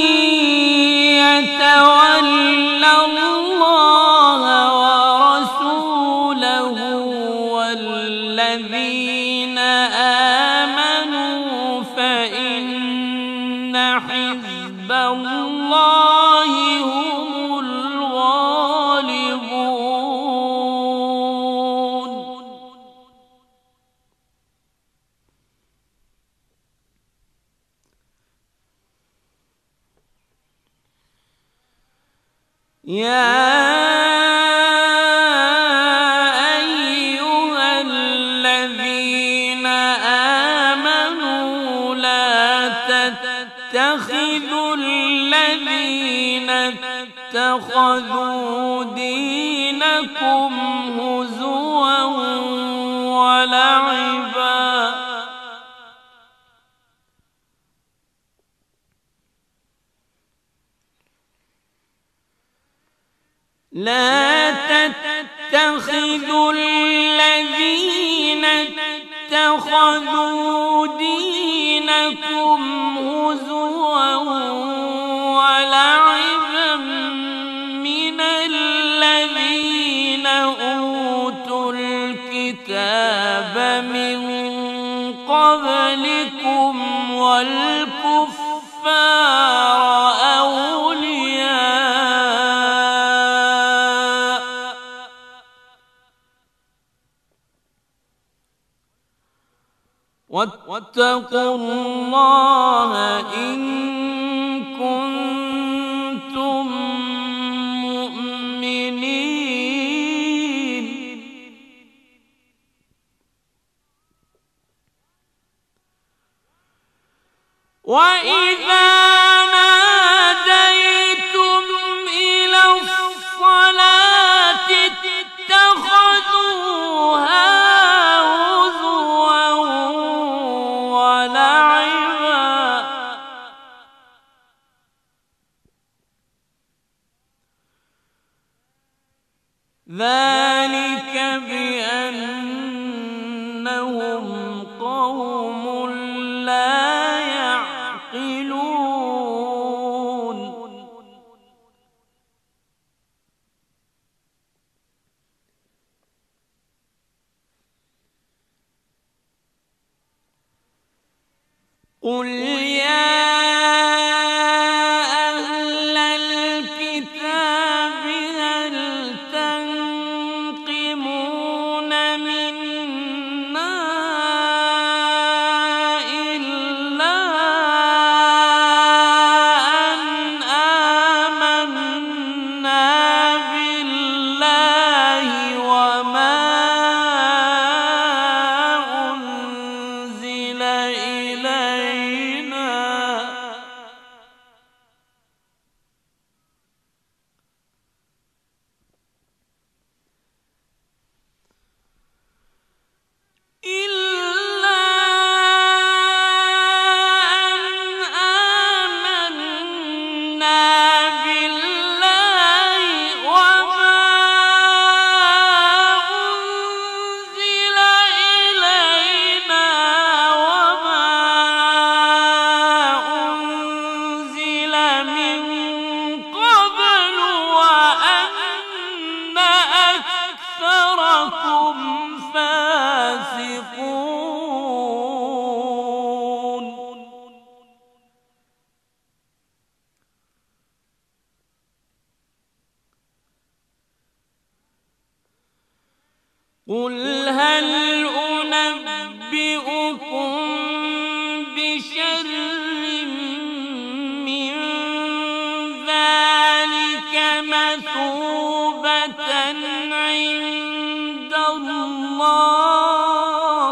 يتول الله ورسوله والذين آمنوا فإن حزب الله هم الغالبون. يا أيها الذين آمنوا لا تتخذوا الذين اتخذوا دينكم هزوا ولعبا لا تتخذوا الذين اتخذوا دينكم هزوا ولعبا من الذين أوتوا الكتاب من قبلكم والكفار أولياء واتقوا الله إن كنتم مؤمنين. وإذا ناديتم إلى الصلاة اتخذوها هزوا ولعبا ذلك بأنهم قوم لا يعقلون. قل يا أهل الكتاب هل تنقمون منا إلا أن آمنا بالله وما أنزل إلينا إلا أن آمنا بالله وما أنزل إلينا وما أنزل من قبل وأن أكثركم فاسقون. قل هل أنبئكم بشر من ذلك مثوبة عند الله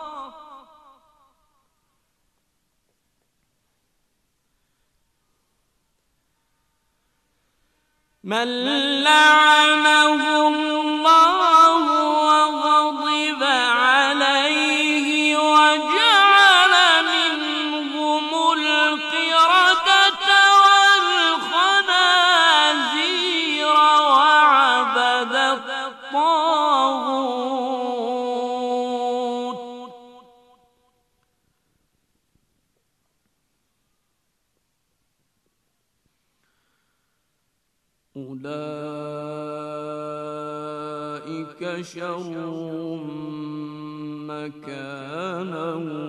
من لعنه الله وغضب عليه وجعل منهم القردة والخنازير وعبد الطاغوت أولئك شر مكانا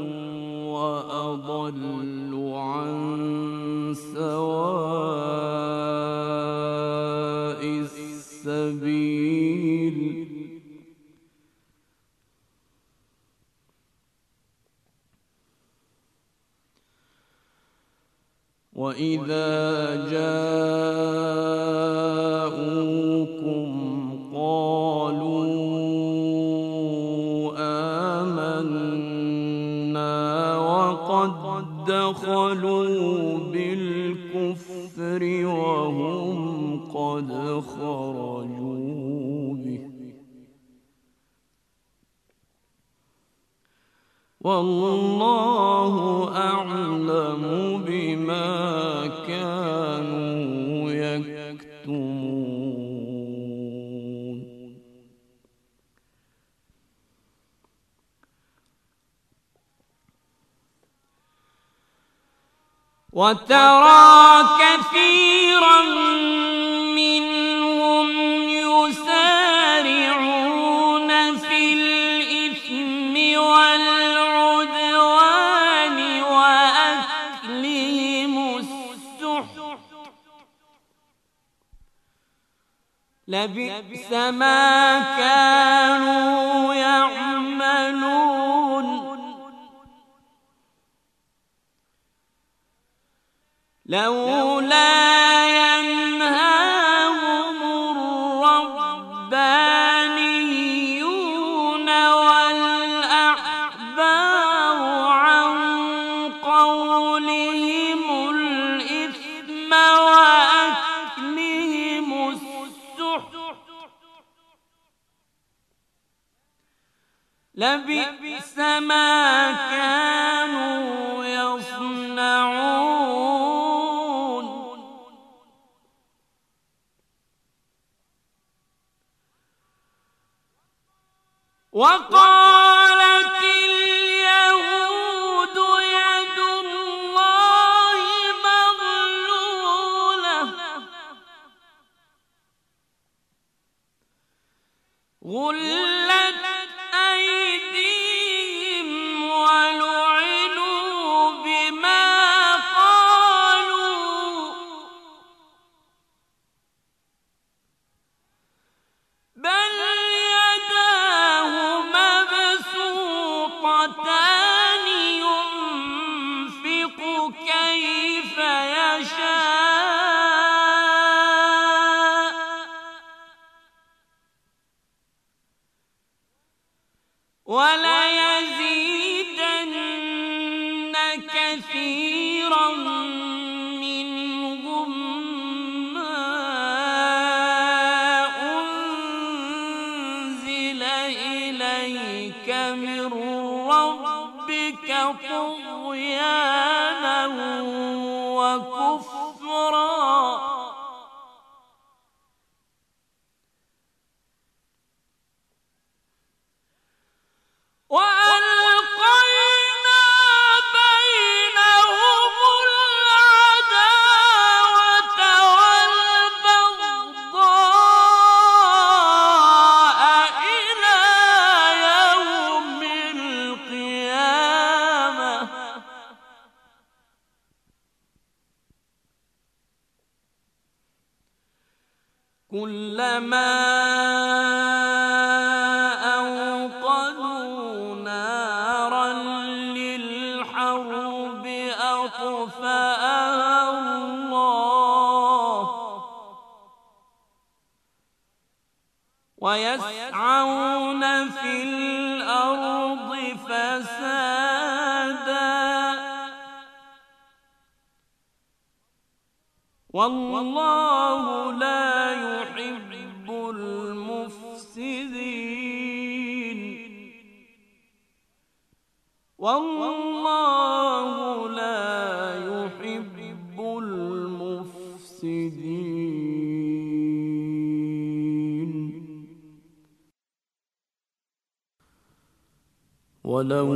وأضل عن سواء السبيل وإذا جاءوكم قالوا آمنا وقد دخلوا بالكفر وهم قد خرجوا به والله أعلم بما كانوا يكتمون وترى كثيرا منهم يسارعون في الإثم والعدوان وأكلهم السحت لبئس ما كانوا يعملون لولا ينهاهم الربانيون والأحبار عن قولهم الإثم وأكلهم السحت لبئس ما كانوا يصنعون وقالت اليهود يد الله مغلولة غلت أيديهم ولعنوا بما قالوا بل يداه مبسوطتان ينفق كيف يشاء وليزيدن كثيرا منهم ما أنزل إليك من ربك طغيانا وكفرا وألقينا بينهم العداوة والبغضاء إلى يوم القيامة كلما أوقدوا نارا للحرب أطفأها الله ويسعون في الأرض فسادا والله لا يحب المفسدين والله لا يحب المفسدين ولو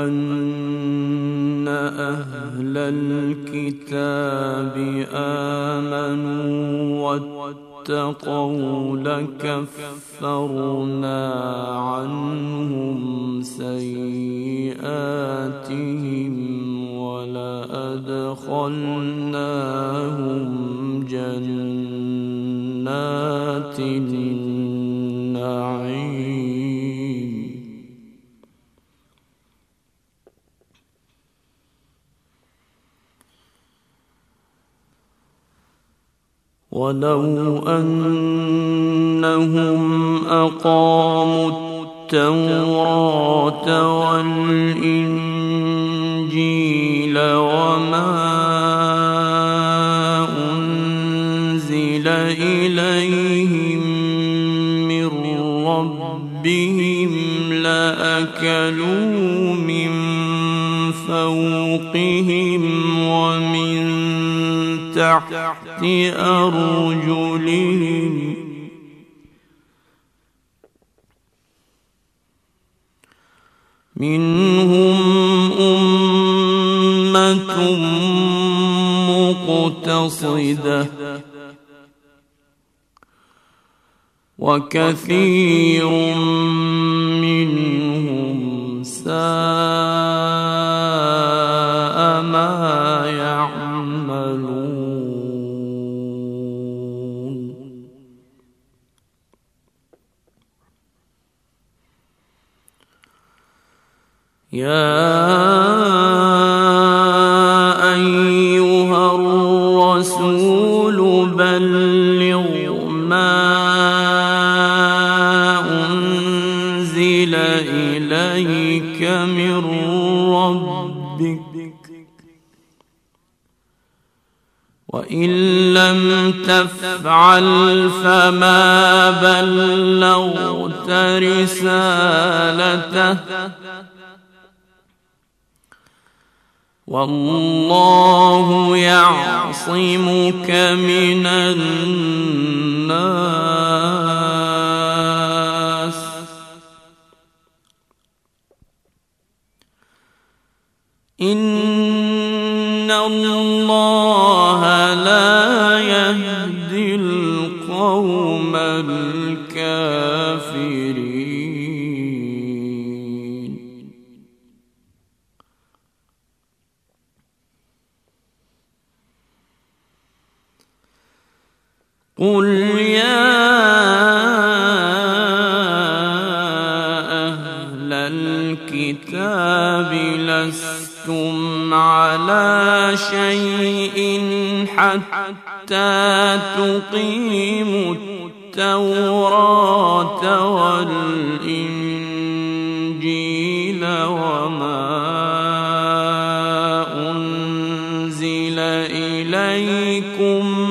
أن أهل الكتاب آمنوا اتقوا لكفرنا عنهم سيئاتهم ولأدخلناهم جنات النعيم ولو أنهم أقاموا التوراة والإنجيل وما أنزل إليهم من ربهم لأكلوا من فوقهم ومن تحت أرجلهم منهم أمة مقتصدة وكثير منهم ساء ما يعملون يا أيها الرسول بلغ ما أنزل إليك من ربك وإن لم تفعل فما بلغت رسالته والله يعصمك من الناس إن الله لا يهدي القوم الكافرين قل يا أهل الكتاب لستم على شيء حتى تقيموا التوراة والإنجيل وما أنزل إليكم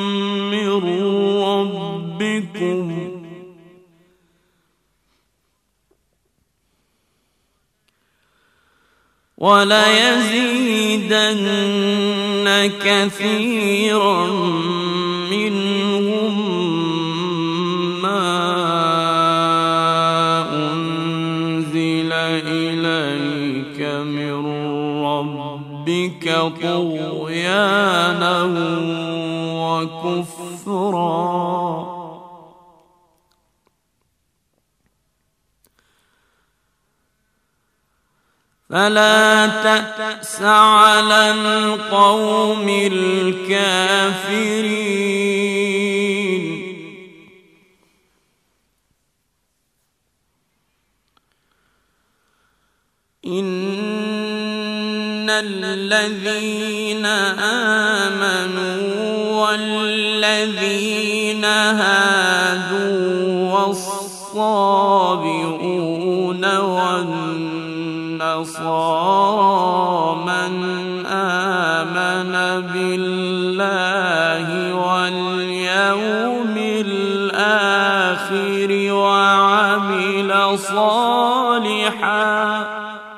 وليزيدن كثيرا منهم ما أنزل إليك من ربك طغيانا وكفرا فلا تأس على القوم الكافرين إن الذين آمنوا والذين هادوا والصابئون والنصارى من آمن بالله واليوم الآخر وعمل صالحا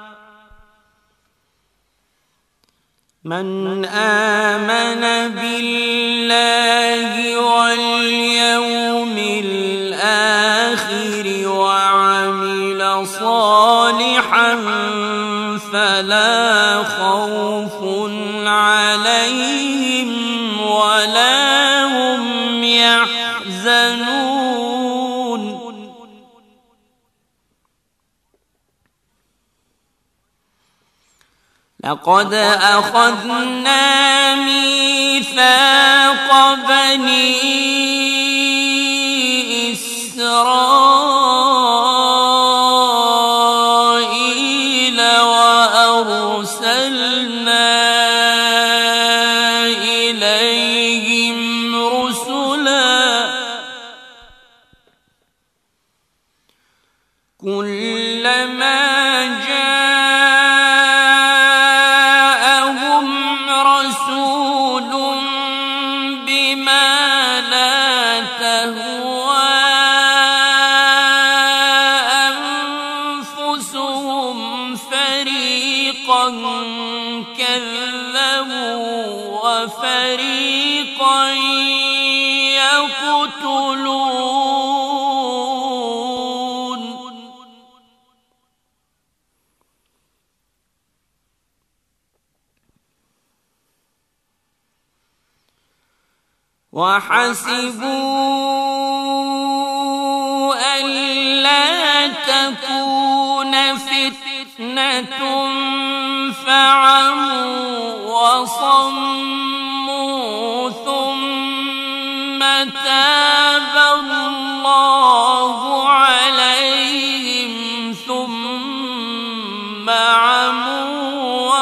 من آمن بالله واليوم الآخر وعمل صالحا فلا خوف عليهم ولا هم يحزنون لقد أخذنا ميثاق بني إسرائيل وأرسلنا إليهم رسلا كلما فريقا يقتلون وحسبوا ألا تكون فتنة فعموا وصموا ثم تاب الله عليهم ثم عموا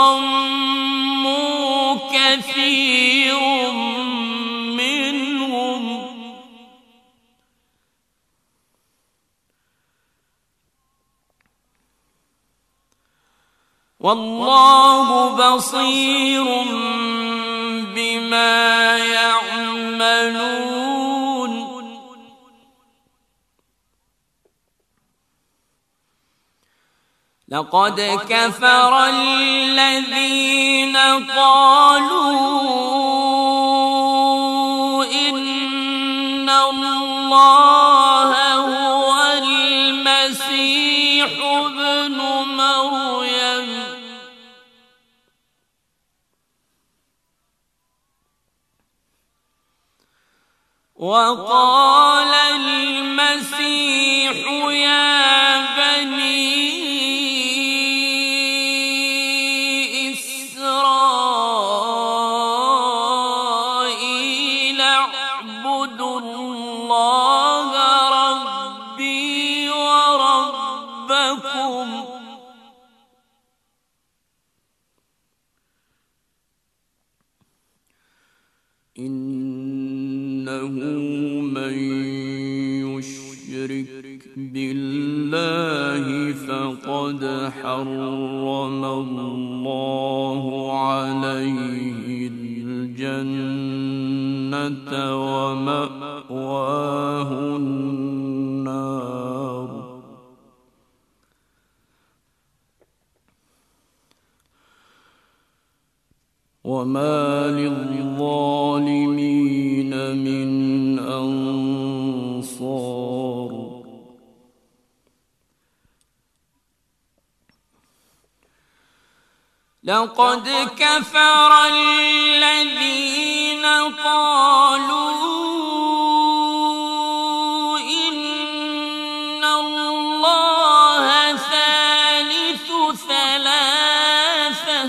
وصموا كثير منهم والله بصير بما يعملون لقد كفر الذين قالوا إن الله هو المسيح ابن مريم وقال المسيح يا بني إسرائيل اعبدوا الله ربي وربكم إنه من يشرك بالله فقد حرم الله عليه الجنة ومأواه النار وما للظالمين من أنصار لقد كفر الذين قالوا إن الله ثالث ثلاثة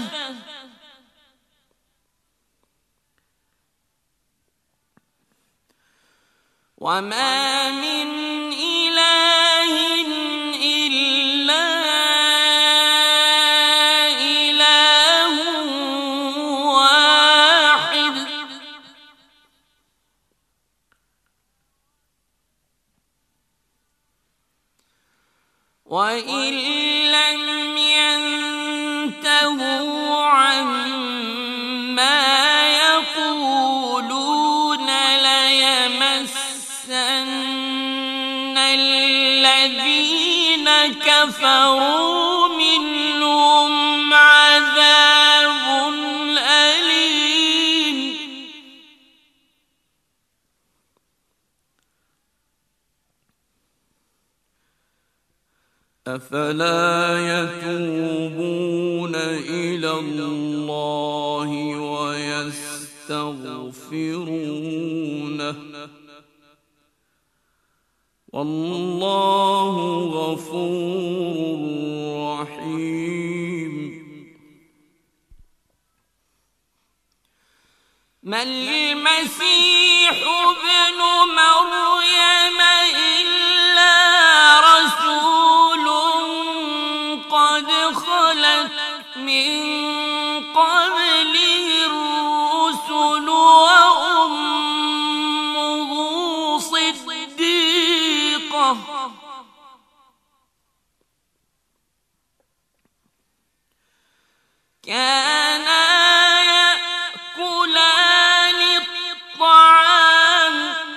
وما من إله إلا إله واحد وإن لم ينتهوا عما يقولون ليمسن الذين كفروا منهم عذاب أليم أفلا يتوبون إلى الله ويستغفرونه والله غفور رحيم ما المسيح ابن مريم إلا رسول قد خلت من قبله الرسل وأمه صديقة كانا يأكلان الطعام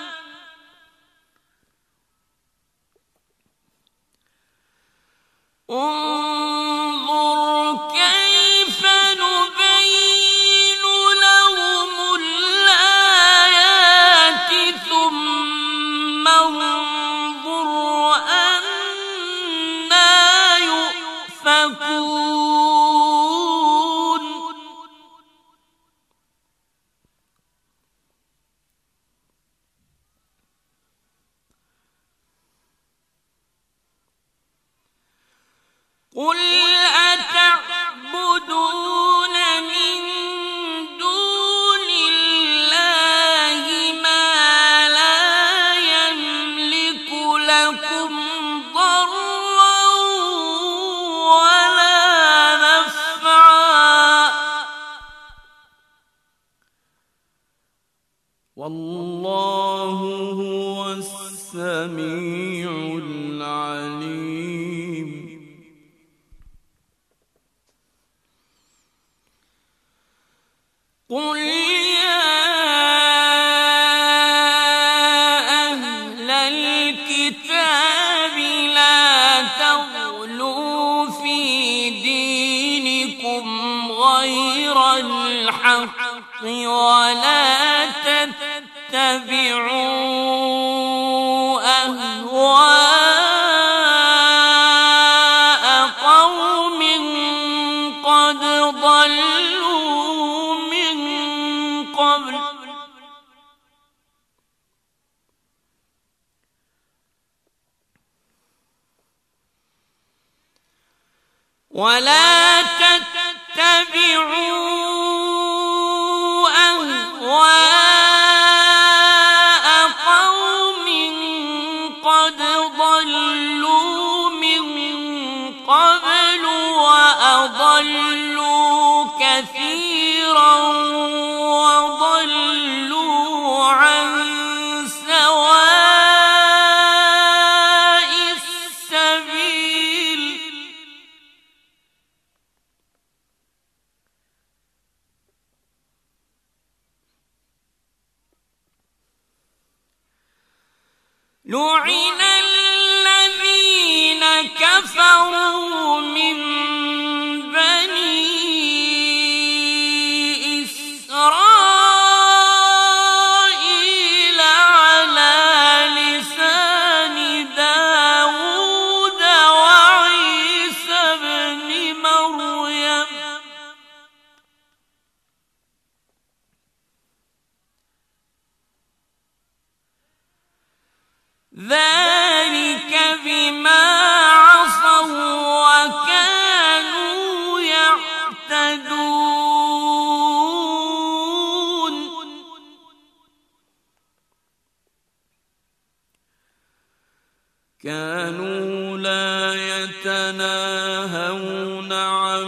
انظر كيف نبين لهم الآيات ثم انظر أنى يؤفكون قل أتعبدون من دون الله ما لا يملك لكم ضرا ولا نفعا والله هو السميع العليم قل يا أهل الكتاب لا تغلوا في دينكم غير الحق ولا تتبعوا أهواء قوم قد ضلوا من قبل ولا تتبعوا أهواء قوم قد ضلوا من قبل وأضلوا كثيرا وضلوا عن سواء السبيل لعن الذين كفروا من بني إسرائيل على لسان داود وعيسى ابن مريم ذلك بما عصوا وكانوا يعتدون كانوا لا يتناهون عن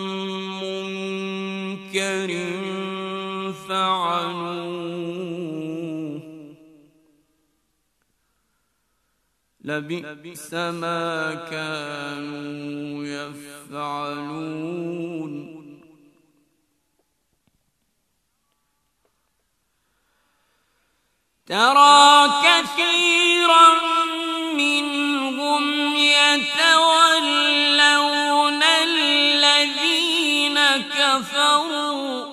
منكر فعلوه لبئس ما كانوا يفعلون ترى كثيرا منهم يتولون الذين كفروا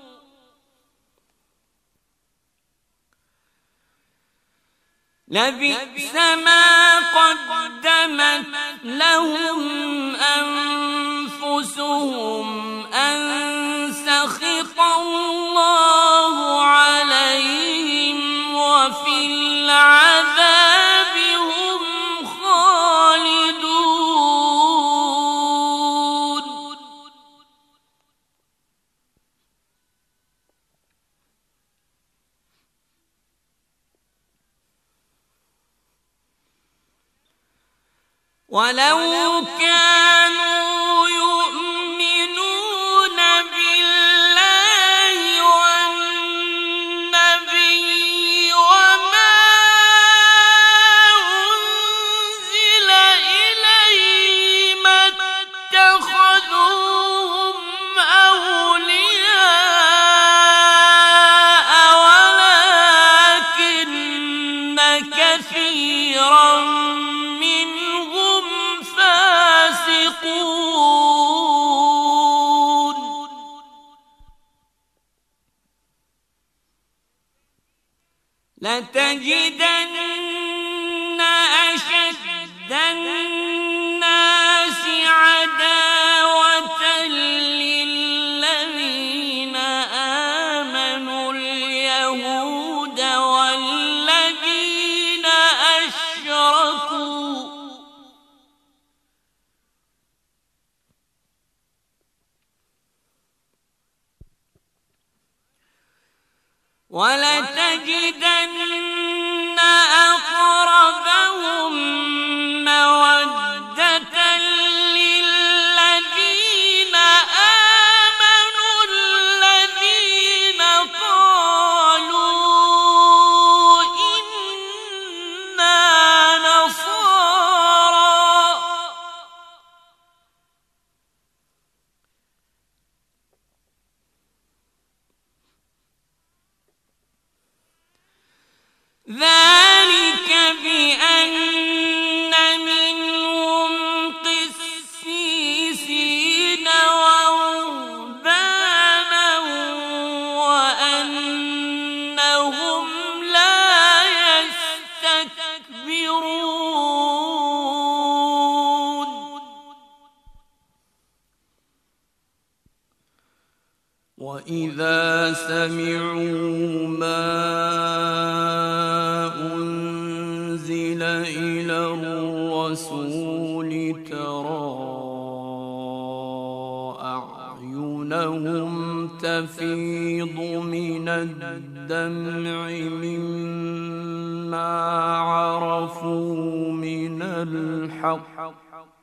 لبئس ما قدمت لهم أنفسهم أن سخط الله عليهم وفي العذاب هم خالدون ولو كانوا يؤمنون بالله والنبي وما أنزل إليه ما اتخذوهم أولياء ولكن كثيرا منهم فاسقون لتجدن أشد الناس عداوة للذين آمنوا اليهود والذين أشركوا ولتجدن أقربهم مودة للذين آمنوا الذين قالوا إنا نصارى ذلك بأن منهم قسيسين ورهبانا وأنهم لا يستكبرون وإذا سمعوا ما أنزل إلى الرسول ترى أعينهم تفيض من الدمع مما عرفوا من الحق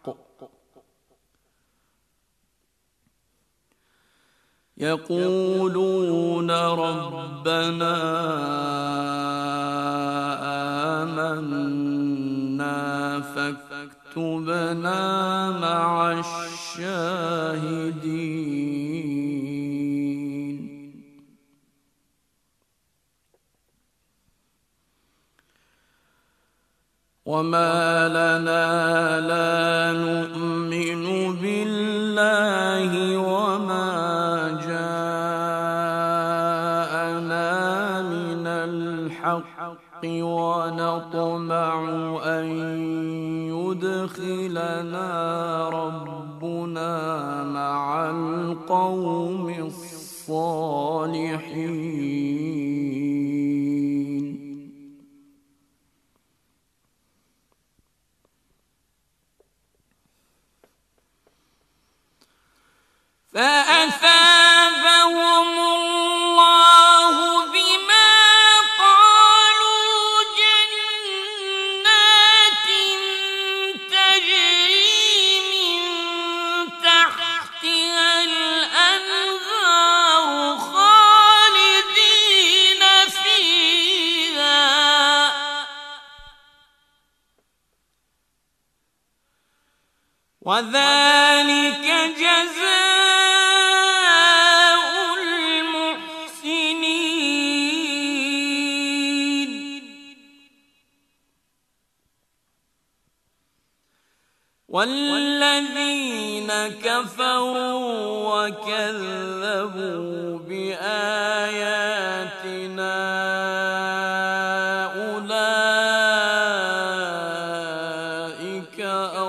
يقولون ربنا آمنا فاكتبنا مع الشاهدين وما لنا لا نؤمن بالله وما جاءنا من الحق ونطمع أن يدخلنا ربنا مع القوم الصالحين فأثابهم الله بما قالوا جنات تجري من تحتها الأنهار خالدين فيها وذلك جزاء والذين كفروا وكذبوا بآياتنا أولئك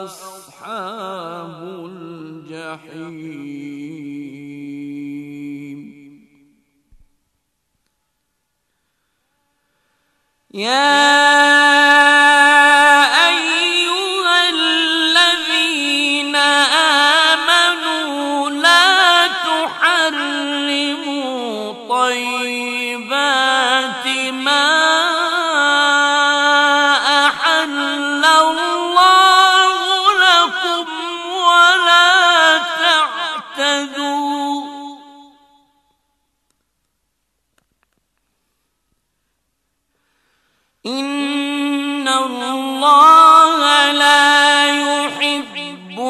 أصحاب الجحيم يا طيبات ما أحل الله إن الله لا يحب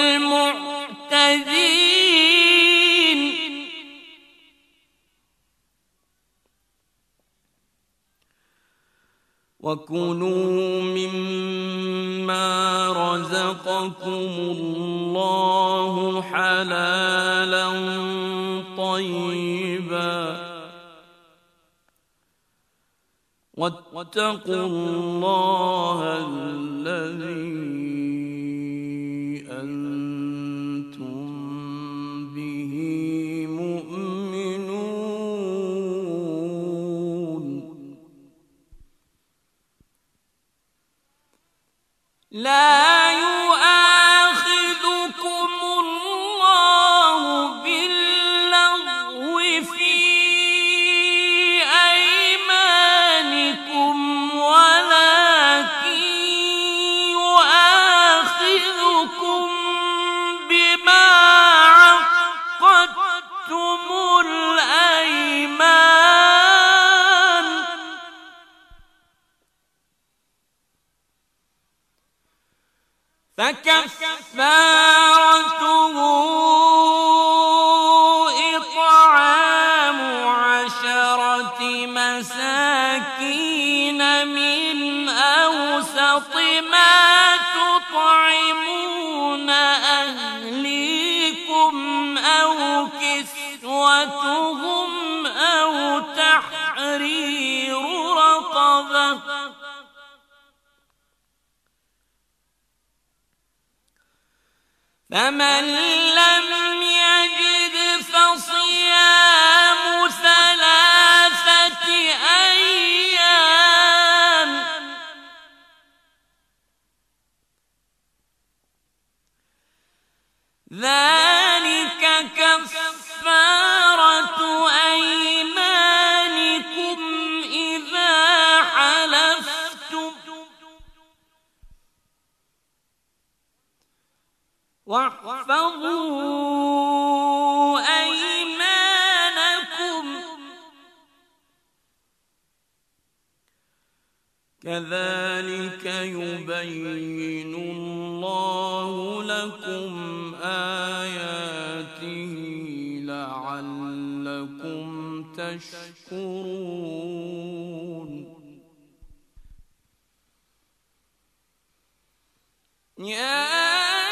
المعتدين وكلوا مما رزقكم الله حلالا طيبا واتقوا الله الذي أنتم به مؤمنون لا يؤاخذكم الله باللغو في أيمانكم ولكن يؤاخذكم بما عقدتم الأيمان فكفارته إطعام عشرة مساكين من أوسط ما تطعمون أهليكم أو كسوتهم أو تحرير رقبة فمن لم يجد فصيام ثلاثة أيام ذلك كفارة أيمانكم إذا حلفتم واحفظوا أيمانكم كذلك يبين الله لكم آياته لعلكم تشكرون يا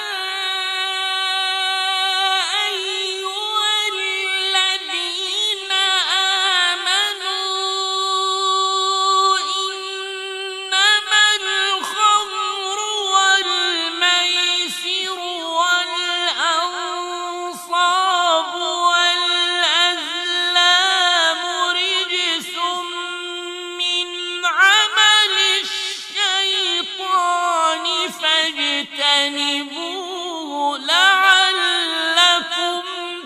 فاجتنبوه لعلكم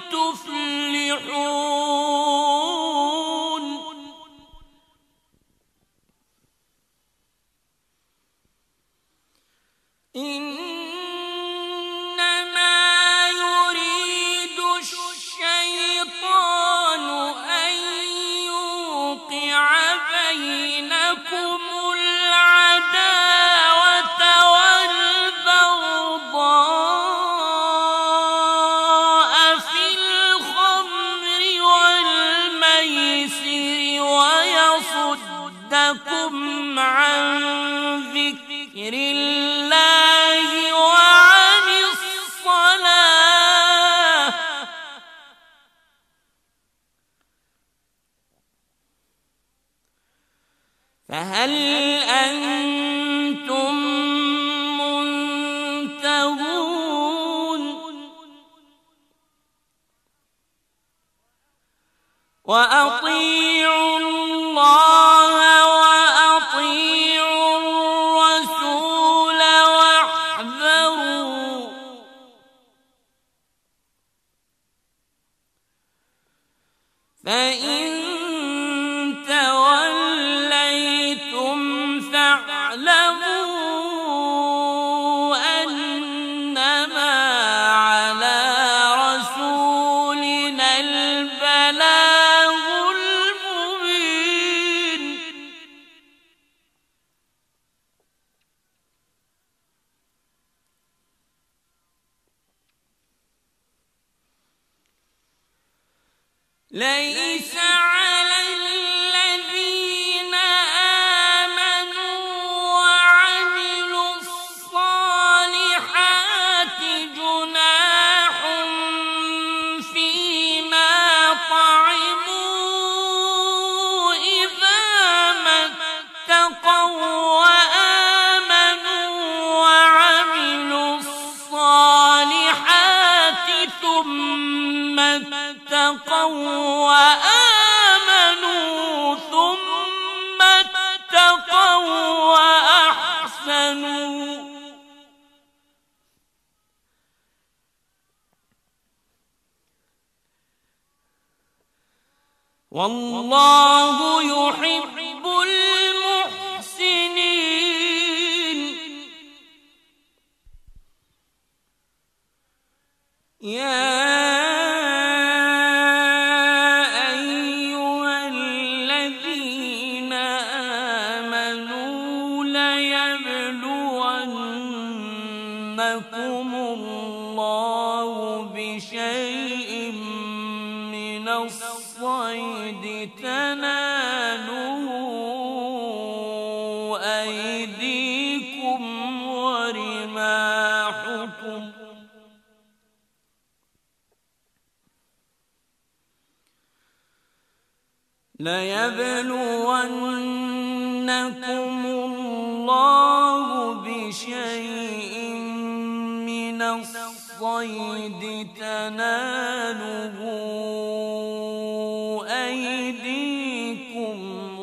تفلحون إنما يريد الشيطان أن يوقع بينكم العداوة والبغضاء في الخمر والميسر ويصدكم عن ذكر الله وعن الصلاة فهل أنتم منتهون وأطيعوا الله وأطيعوا الرسول واحذروا فإن توليتم فاعلموا أنما على رسولنا البلاغ المبين ليس على الذين آمنوا وعملوا الصالحات جناح فيما طعموا إذا ما اتقوا وآمنوا وعملوا الصالحات ثم اتقوا وآمنوا ثم اتقوا وأحسنوا والله يحب المحسنين. يا أيها الذين آمنوا ليبلونكم الله بشيء من الصيد تناله أيديكم ورماحكم ليبلونكم الله بشيء من الصيد تناله أيديكم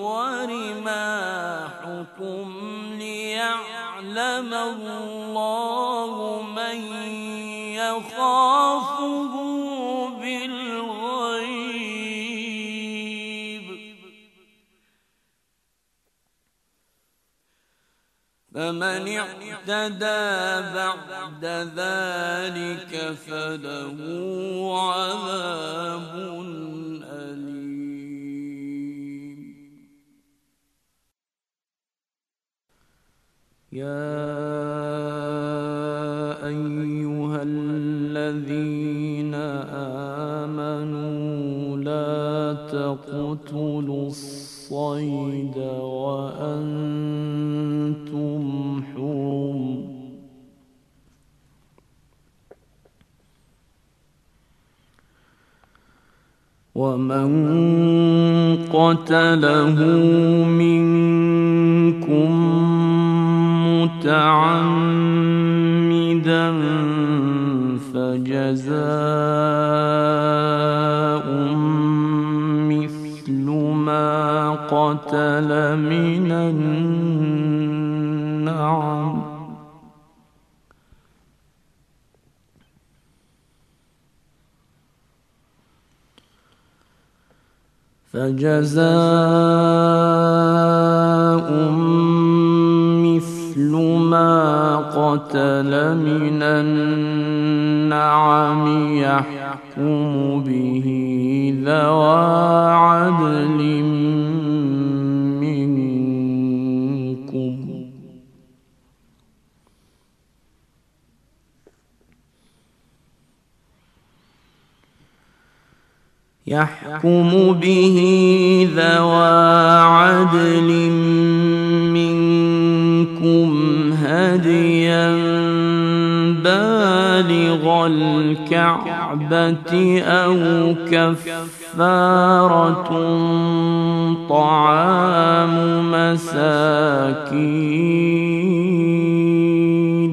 ورماحكم ليعلم الله من يخافه بالغيب. فمن اعتدى بعد ذلك فله عذاب أليم. يا أيها الذين آمنوا لا تقتلوا الصيد وأنتم حرم ومن قتله منكم متعمدا فجزاء مثل ما قتل من النعم فجزاء مثل ما قتل من النعم يحكم به ذوى عدل منكم يحكم به ذوى عدل منكم هديا بالغ الكعبة أو كفارة طعام مساكين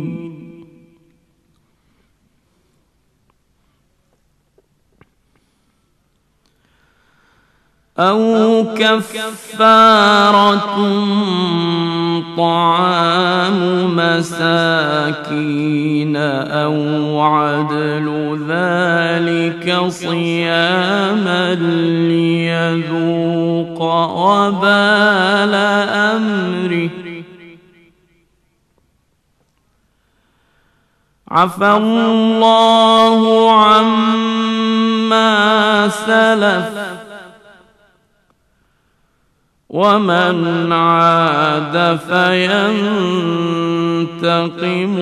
أو كفارة طعام مساكين أو عدل ذلك صياما ليذوق وبال أمره عفى الله عما سلف ومن عاد فينتقم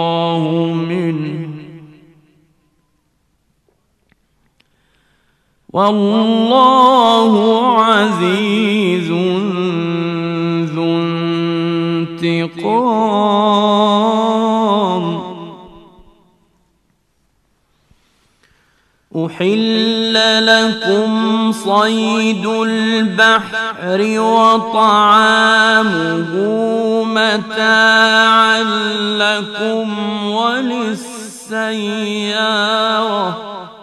الله منه والله عزيز ذو انتقام. أحل لكم صيد البحر وطعامه متاعا لكم وللسيارة،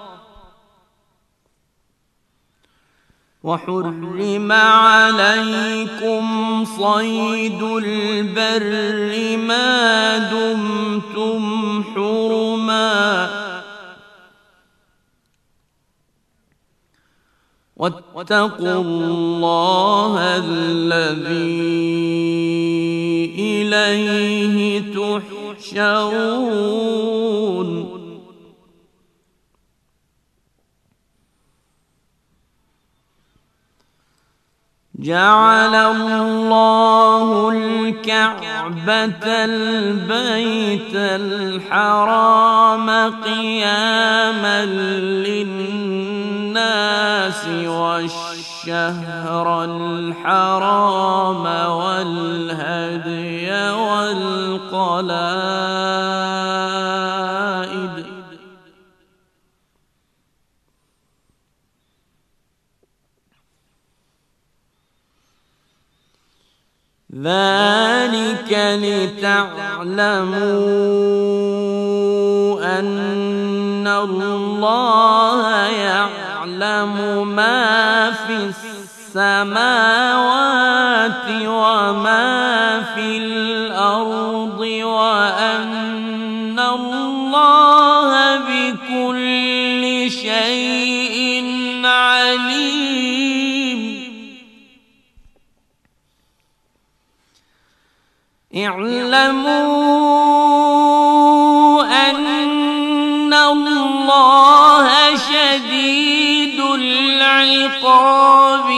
وحرم عليكم صيد البر ما دمتم حرما، واتقوا الله الذي إليه تحشرون. جعل الله الكعبة البيت الحرام قياما للناس والشهر الحرام والهدي والقلائد، ذلك لتعلموا أن الله يعلم ما في السماوات وما في الأرض، وأن الله بكل شيء عليم. اعلموا أن الله شديد العقاب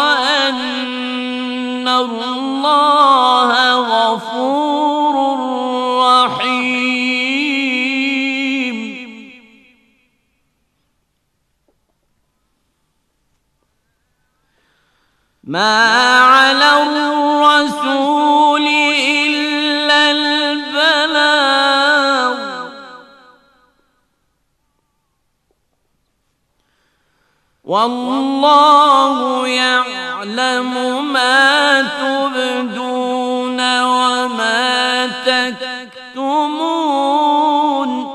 وأن الله غفور رحيم. ما على الرسول إلا البلاغ، والله يعلم ما تبدون وما تكتمون.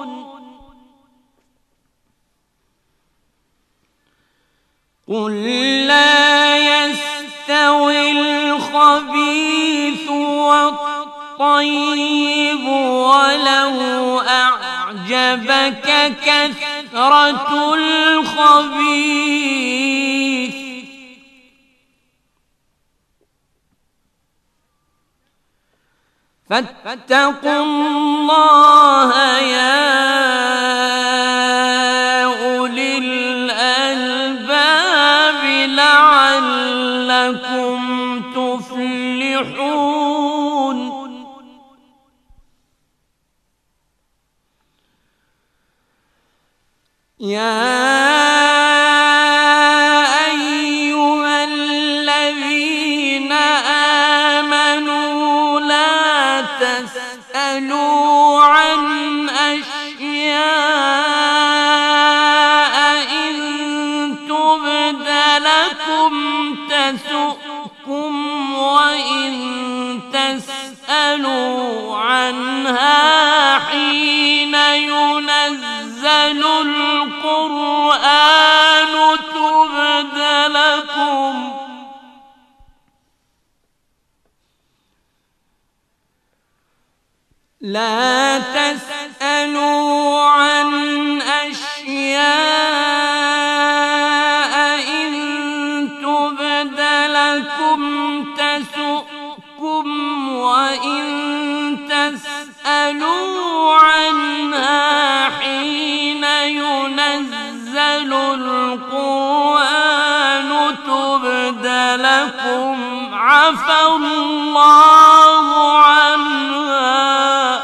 قل لا يستوي الخبيث والطيب ولو أعجبك كثرة الخبيث، فاتقوا الله يا أولي الألباب لعلكم تفلحون. يا أيها الذين آمنوا لا تسألوا عن أشياء إن تبد لكم تسؤكم، وإن تسألوا عنها حين ينزل القرآن تبد لكم. لا تسألوا عن أشياء إن تبد لكم تسؤكم، وإن تسألوا عنها حين ينزل القرآن تبد لكم عفى الله عنها.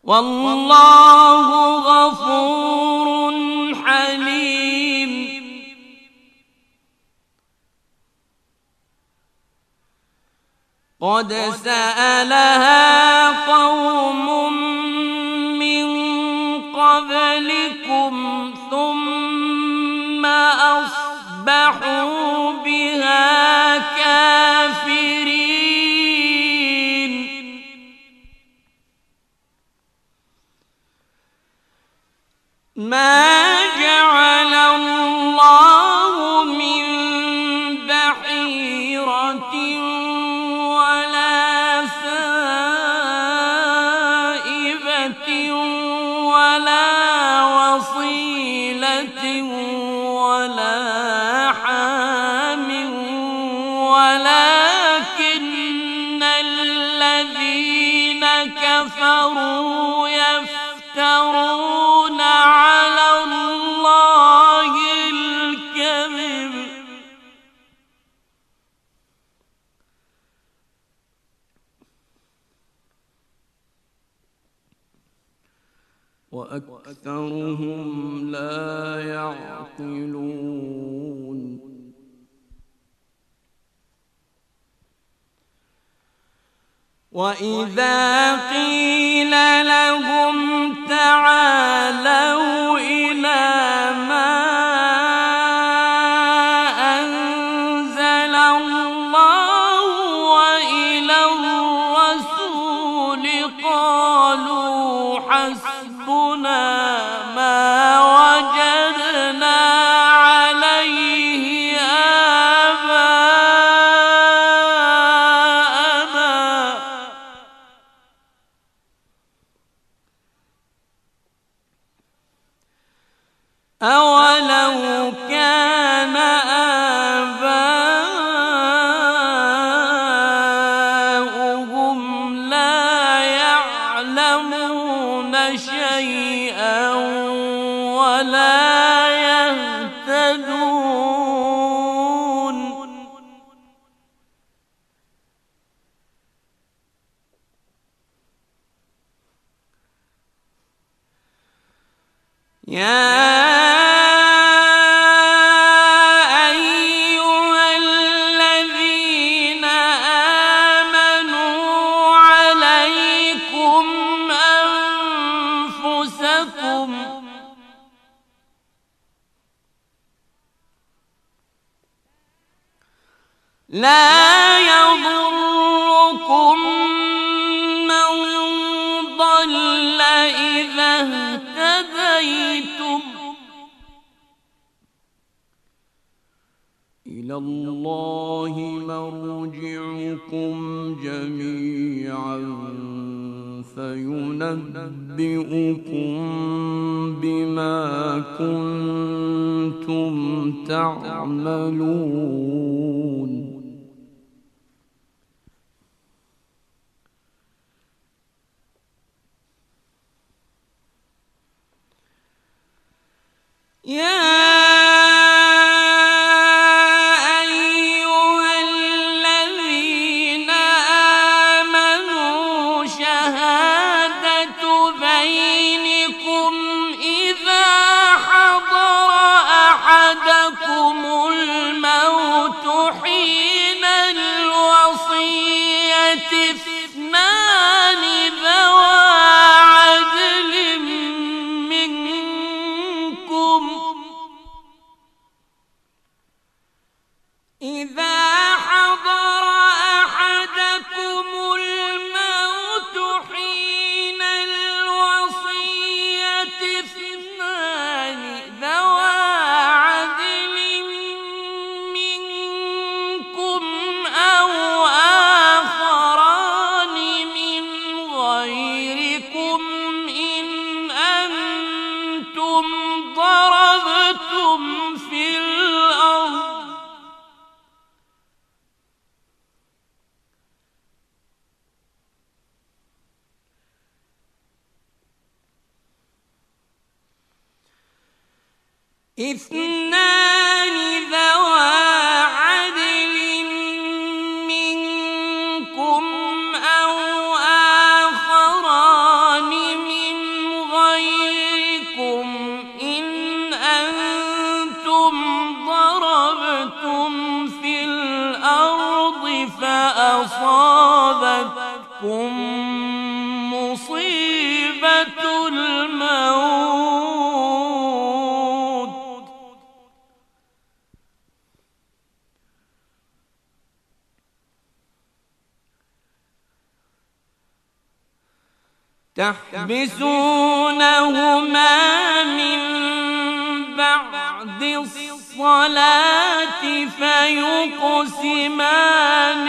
والله غفور حليم. قد سألها قوم من قبلكم ثم أصبحوا بها كافرين. ما جعل الله من بحيرة ولا سائبة ولا وصيلة ولا حام ولكن الذين كفروا يفترون على الله الكذب وأكثرهم لا يعقلون. وإذا قيل لهم تعالوا إلى ما أنزل الله وإلى الرسول قالوا حسبنا ما وجدنا عليه آباءنا أولو كان آباؤهم لا يعلمون شيئا ولا يهتدون. يا لا يضركم من ضل إذا اهتديتم إلى الله مرجعكم جميعا فينبئكم بما كنتم تعملون. يا أيها الذين آمنوا شهادة بينكم إذا حضر أحدكم الموت حين الوصية اثنان ذوى عدل منكم إذا حضر أحدكم الموت حين الوصية اثنان ذوى عدل منكم أو آخران من غيركم إن أنتم ضربتم في الأرض اثنان ذوى عدل منكم أو آخران من مصيبة الموت تحبسونهما من بعد الصلاة فيقسمان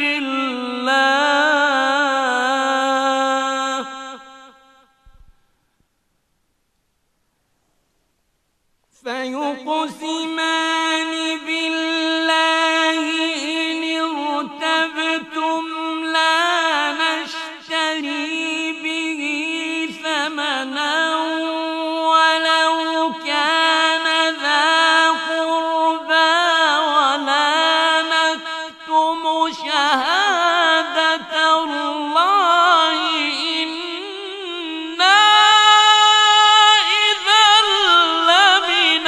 بالله فيقسمان بالله إن ارتبتم لا نشتري به ثمنا ولو كان ذا قربى ولا نكتم شهادة الله إنا إذا لمن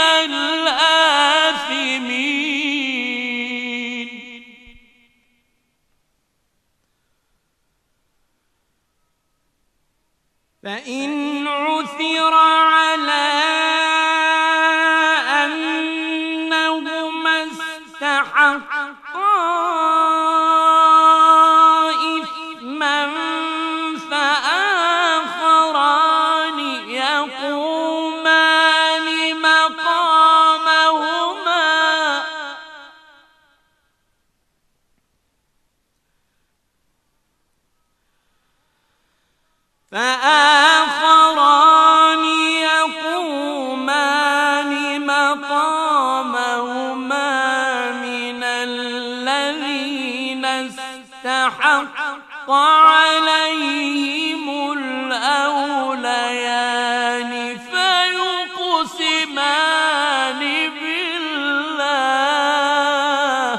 الآثمين فإن عثر على أنهما استحقا إثما فآخران يقومان مقامهما فآخران يقومان مقامهما من الذين استحق عليهم الأوليان فيقسمان بالله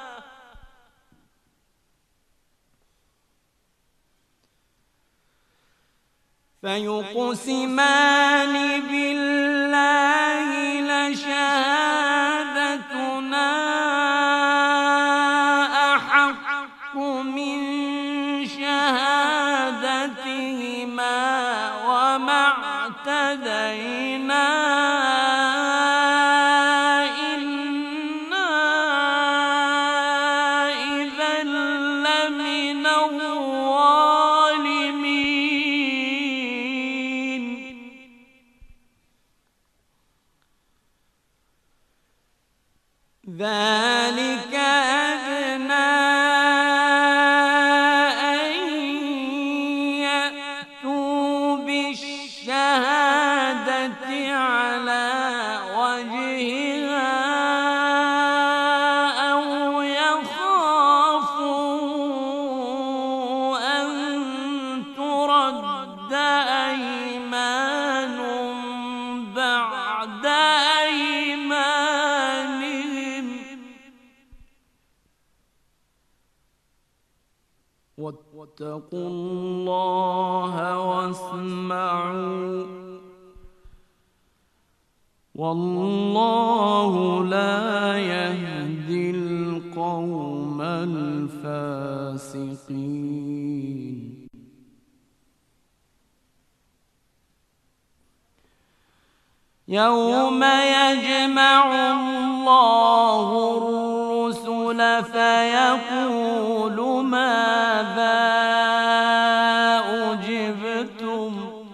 فيقسمان بالله لشهادتنا أحق من شهادتهما وما اعتدينا إنا إذا لمن الظالمين ذلك أدنى أن يأتوا بالشهادة على وجهها أو يخافوا أن ترد أيمان بعد أيمانهم واتقوا الله واسمعوا والله لا يهدي القوم الفاسقين يوم يجمع الله الرسل فيقول ماذا أجبتم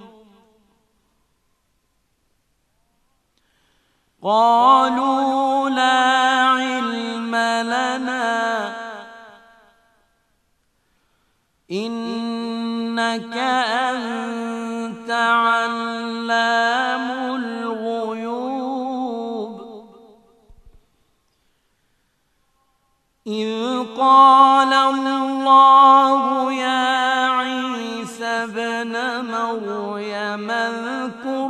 قالوا لا علم لنا إنك أنت علام الغيوب إذ قال الله يا عيسى ابن مريم اذكر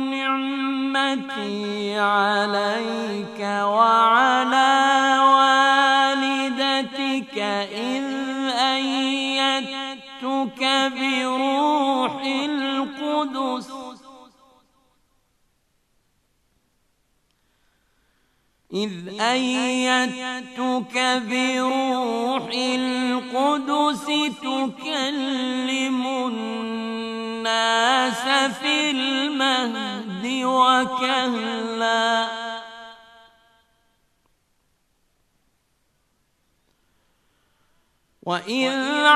نعمتي عليك وعلى والدتك إذ أيدتك بروح القدس إذ أيدتك بروح القدس تكلم الناس في المهد وكهلا وإذ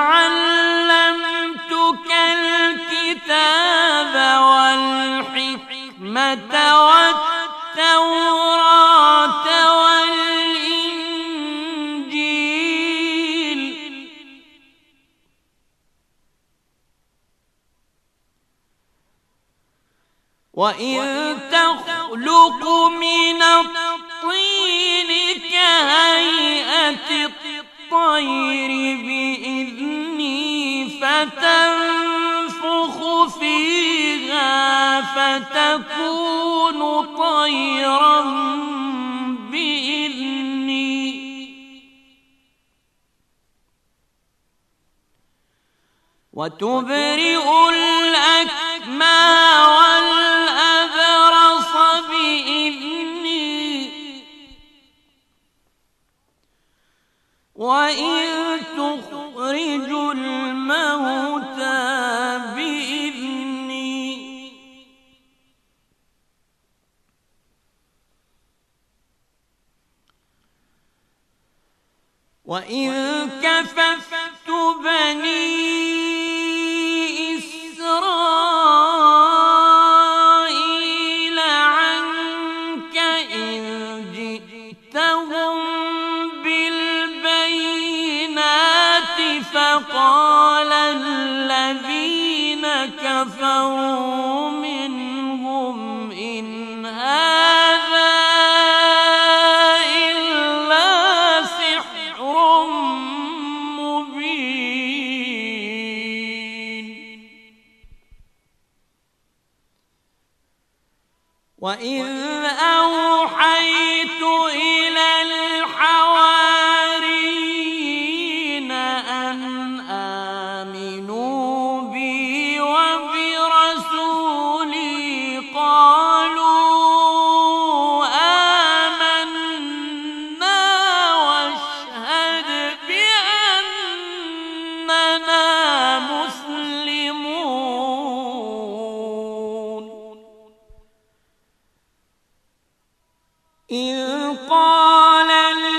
علمتك الكتاب والحكمة والتوراة والإنجيل وإذ تخلق من الطين كهيئة الطير بإذني فتنفخ فيها فتكون طيرا بإذني وتبرئ الأكمى والأبرص بإذني وإذ تخرج الموتى بإذني وإذ كففت بني إسرائيل عنك إذ جئتهم بالبينات فقال الذين كفروا منهم إن هذا إلا سحر مبين وإذ أوحيت إلى الحواريين أن آمنوا بي وبرسولي قالوا آمنا واشهد بأننا مسلمون إذ قال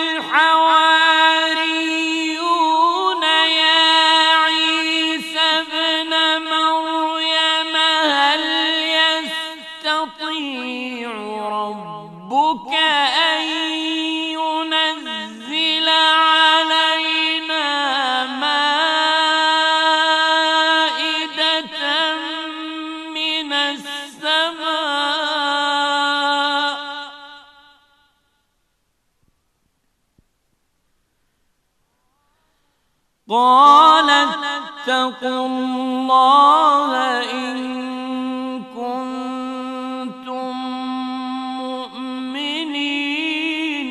الحواريون يا عيسى ابن مريم هل يستطيع ربك أن ينزل علينا مائدة من السماء قال اتقوا الله إن كنتم مؤمنين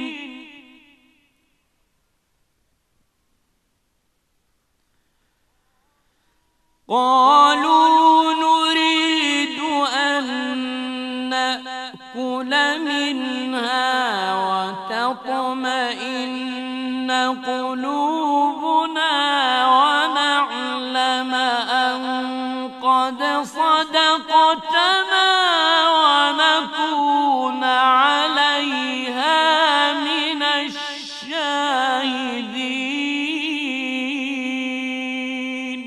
قالوا نريد أن نأكل منها وتطمئن قلوبنا ونعلم أن قد صدقتنا ونكون عليها من الشاهدين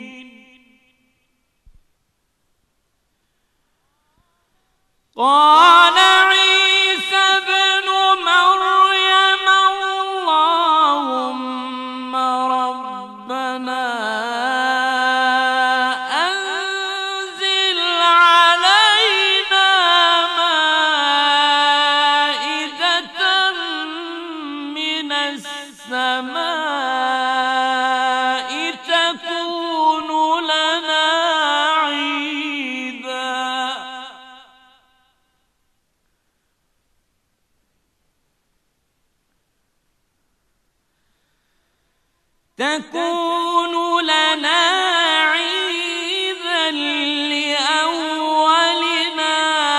قال عيسى ابن مريم اللهم ربنا أنزل علينا مائدة من السماء تكون لنا عيدا تكون لنا عيدا لأولنا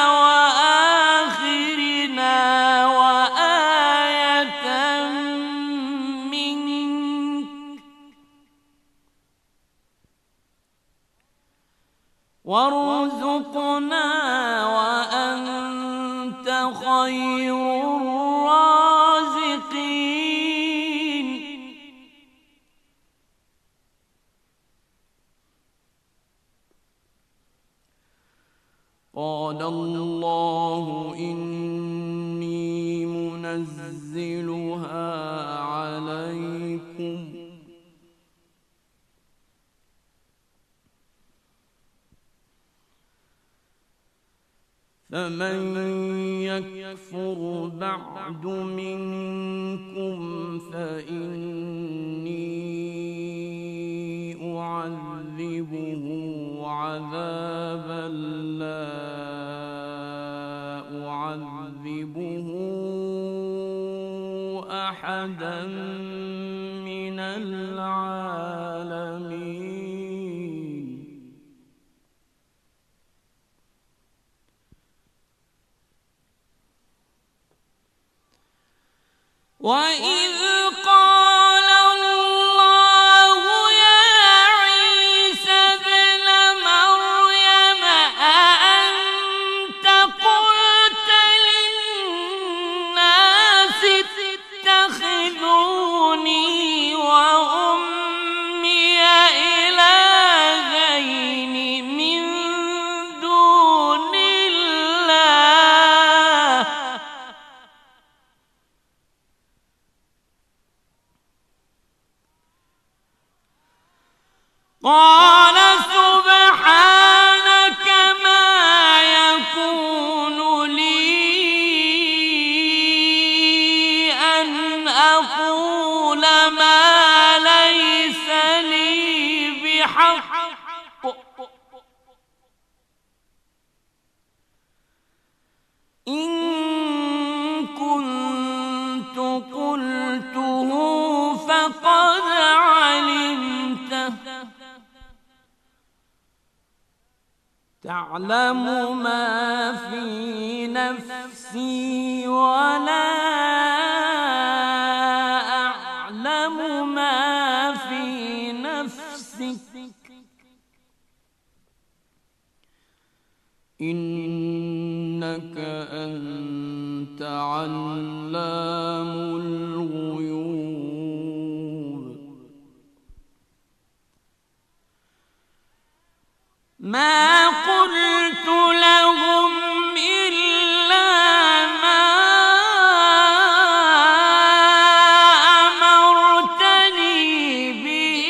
وآخرنا وآية منك ارزقنا وأنت خير الرازقين. قال الله إني منزلها عليكم فمن يكفر بعد منكم فإني أعذبه عذابا لا أعذبه أحدا من العالمين. وإذ قال الله يا عيسى ابن مريم أأنت قلت للناس اتخذوني وأمي إلهين من دون الله قال سبحانك ما يكون لي أن أقول ما ليس لي بحق إن كنت قلته فقد علمته تعلم ما في نفسي ولا أعلم ما في نفسك إنك أنت علام الغيوب. ما قلت لهم إلا ما أمرتني به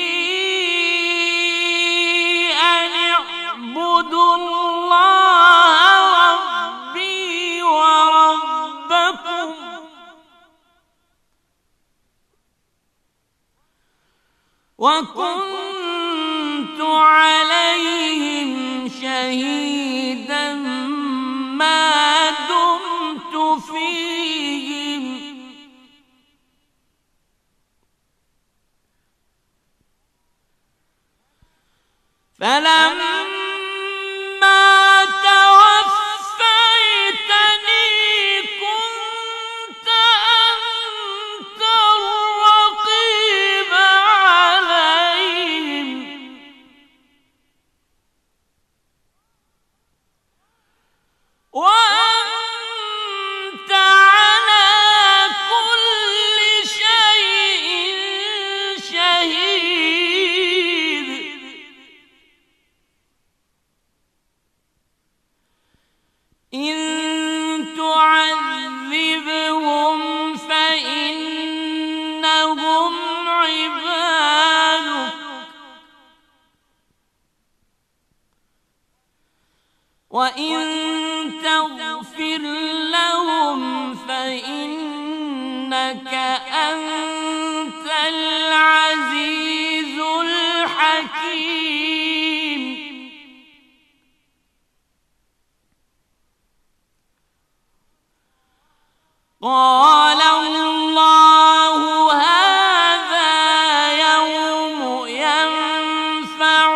أن اعبدوا الله ربي وربكم وكنت عليهم شهيدا ما دمت فيهم فلما توفيتني كنت أنت الرقيب عليهم وأنت على كل شيء شهيد. إن تعذبهم فإنهم عبادك وإن تغفر لهم فإنك أنت العزيز الحكيم. قال الله هذا يوم ينفع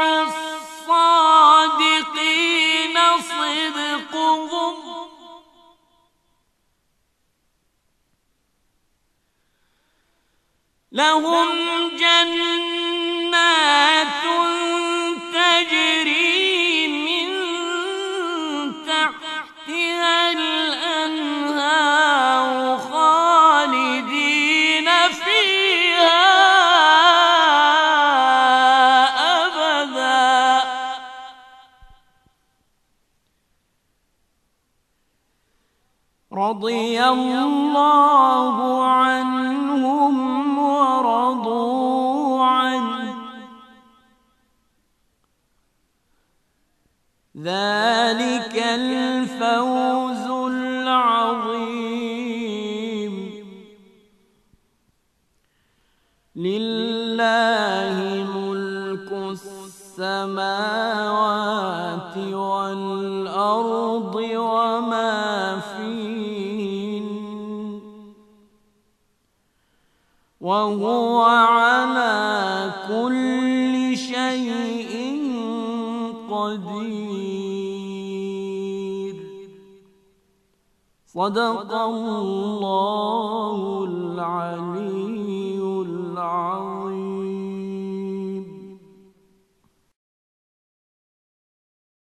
الصادقين صدقهم لهم جنات تجري من رضي الله عنهم ورضوا عنه ذلك الفوز العظيم. لله ملك السماوات والأرض وما فيهن وهو على كل شيء قدير. صدق الله العليم.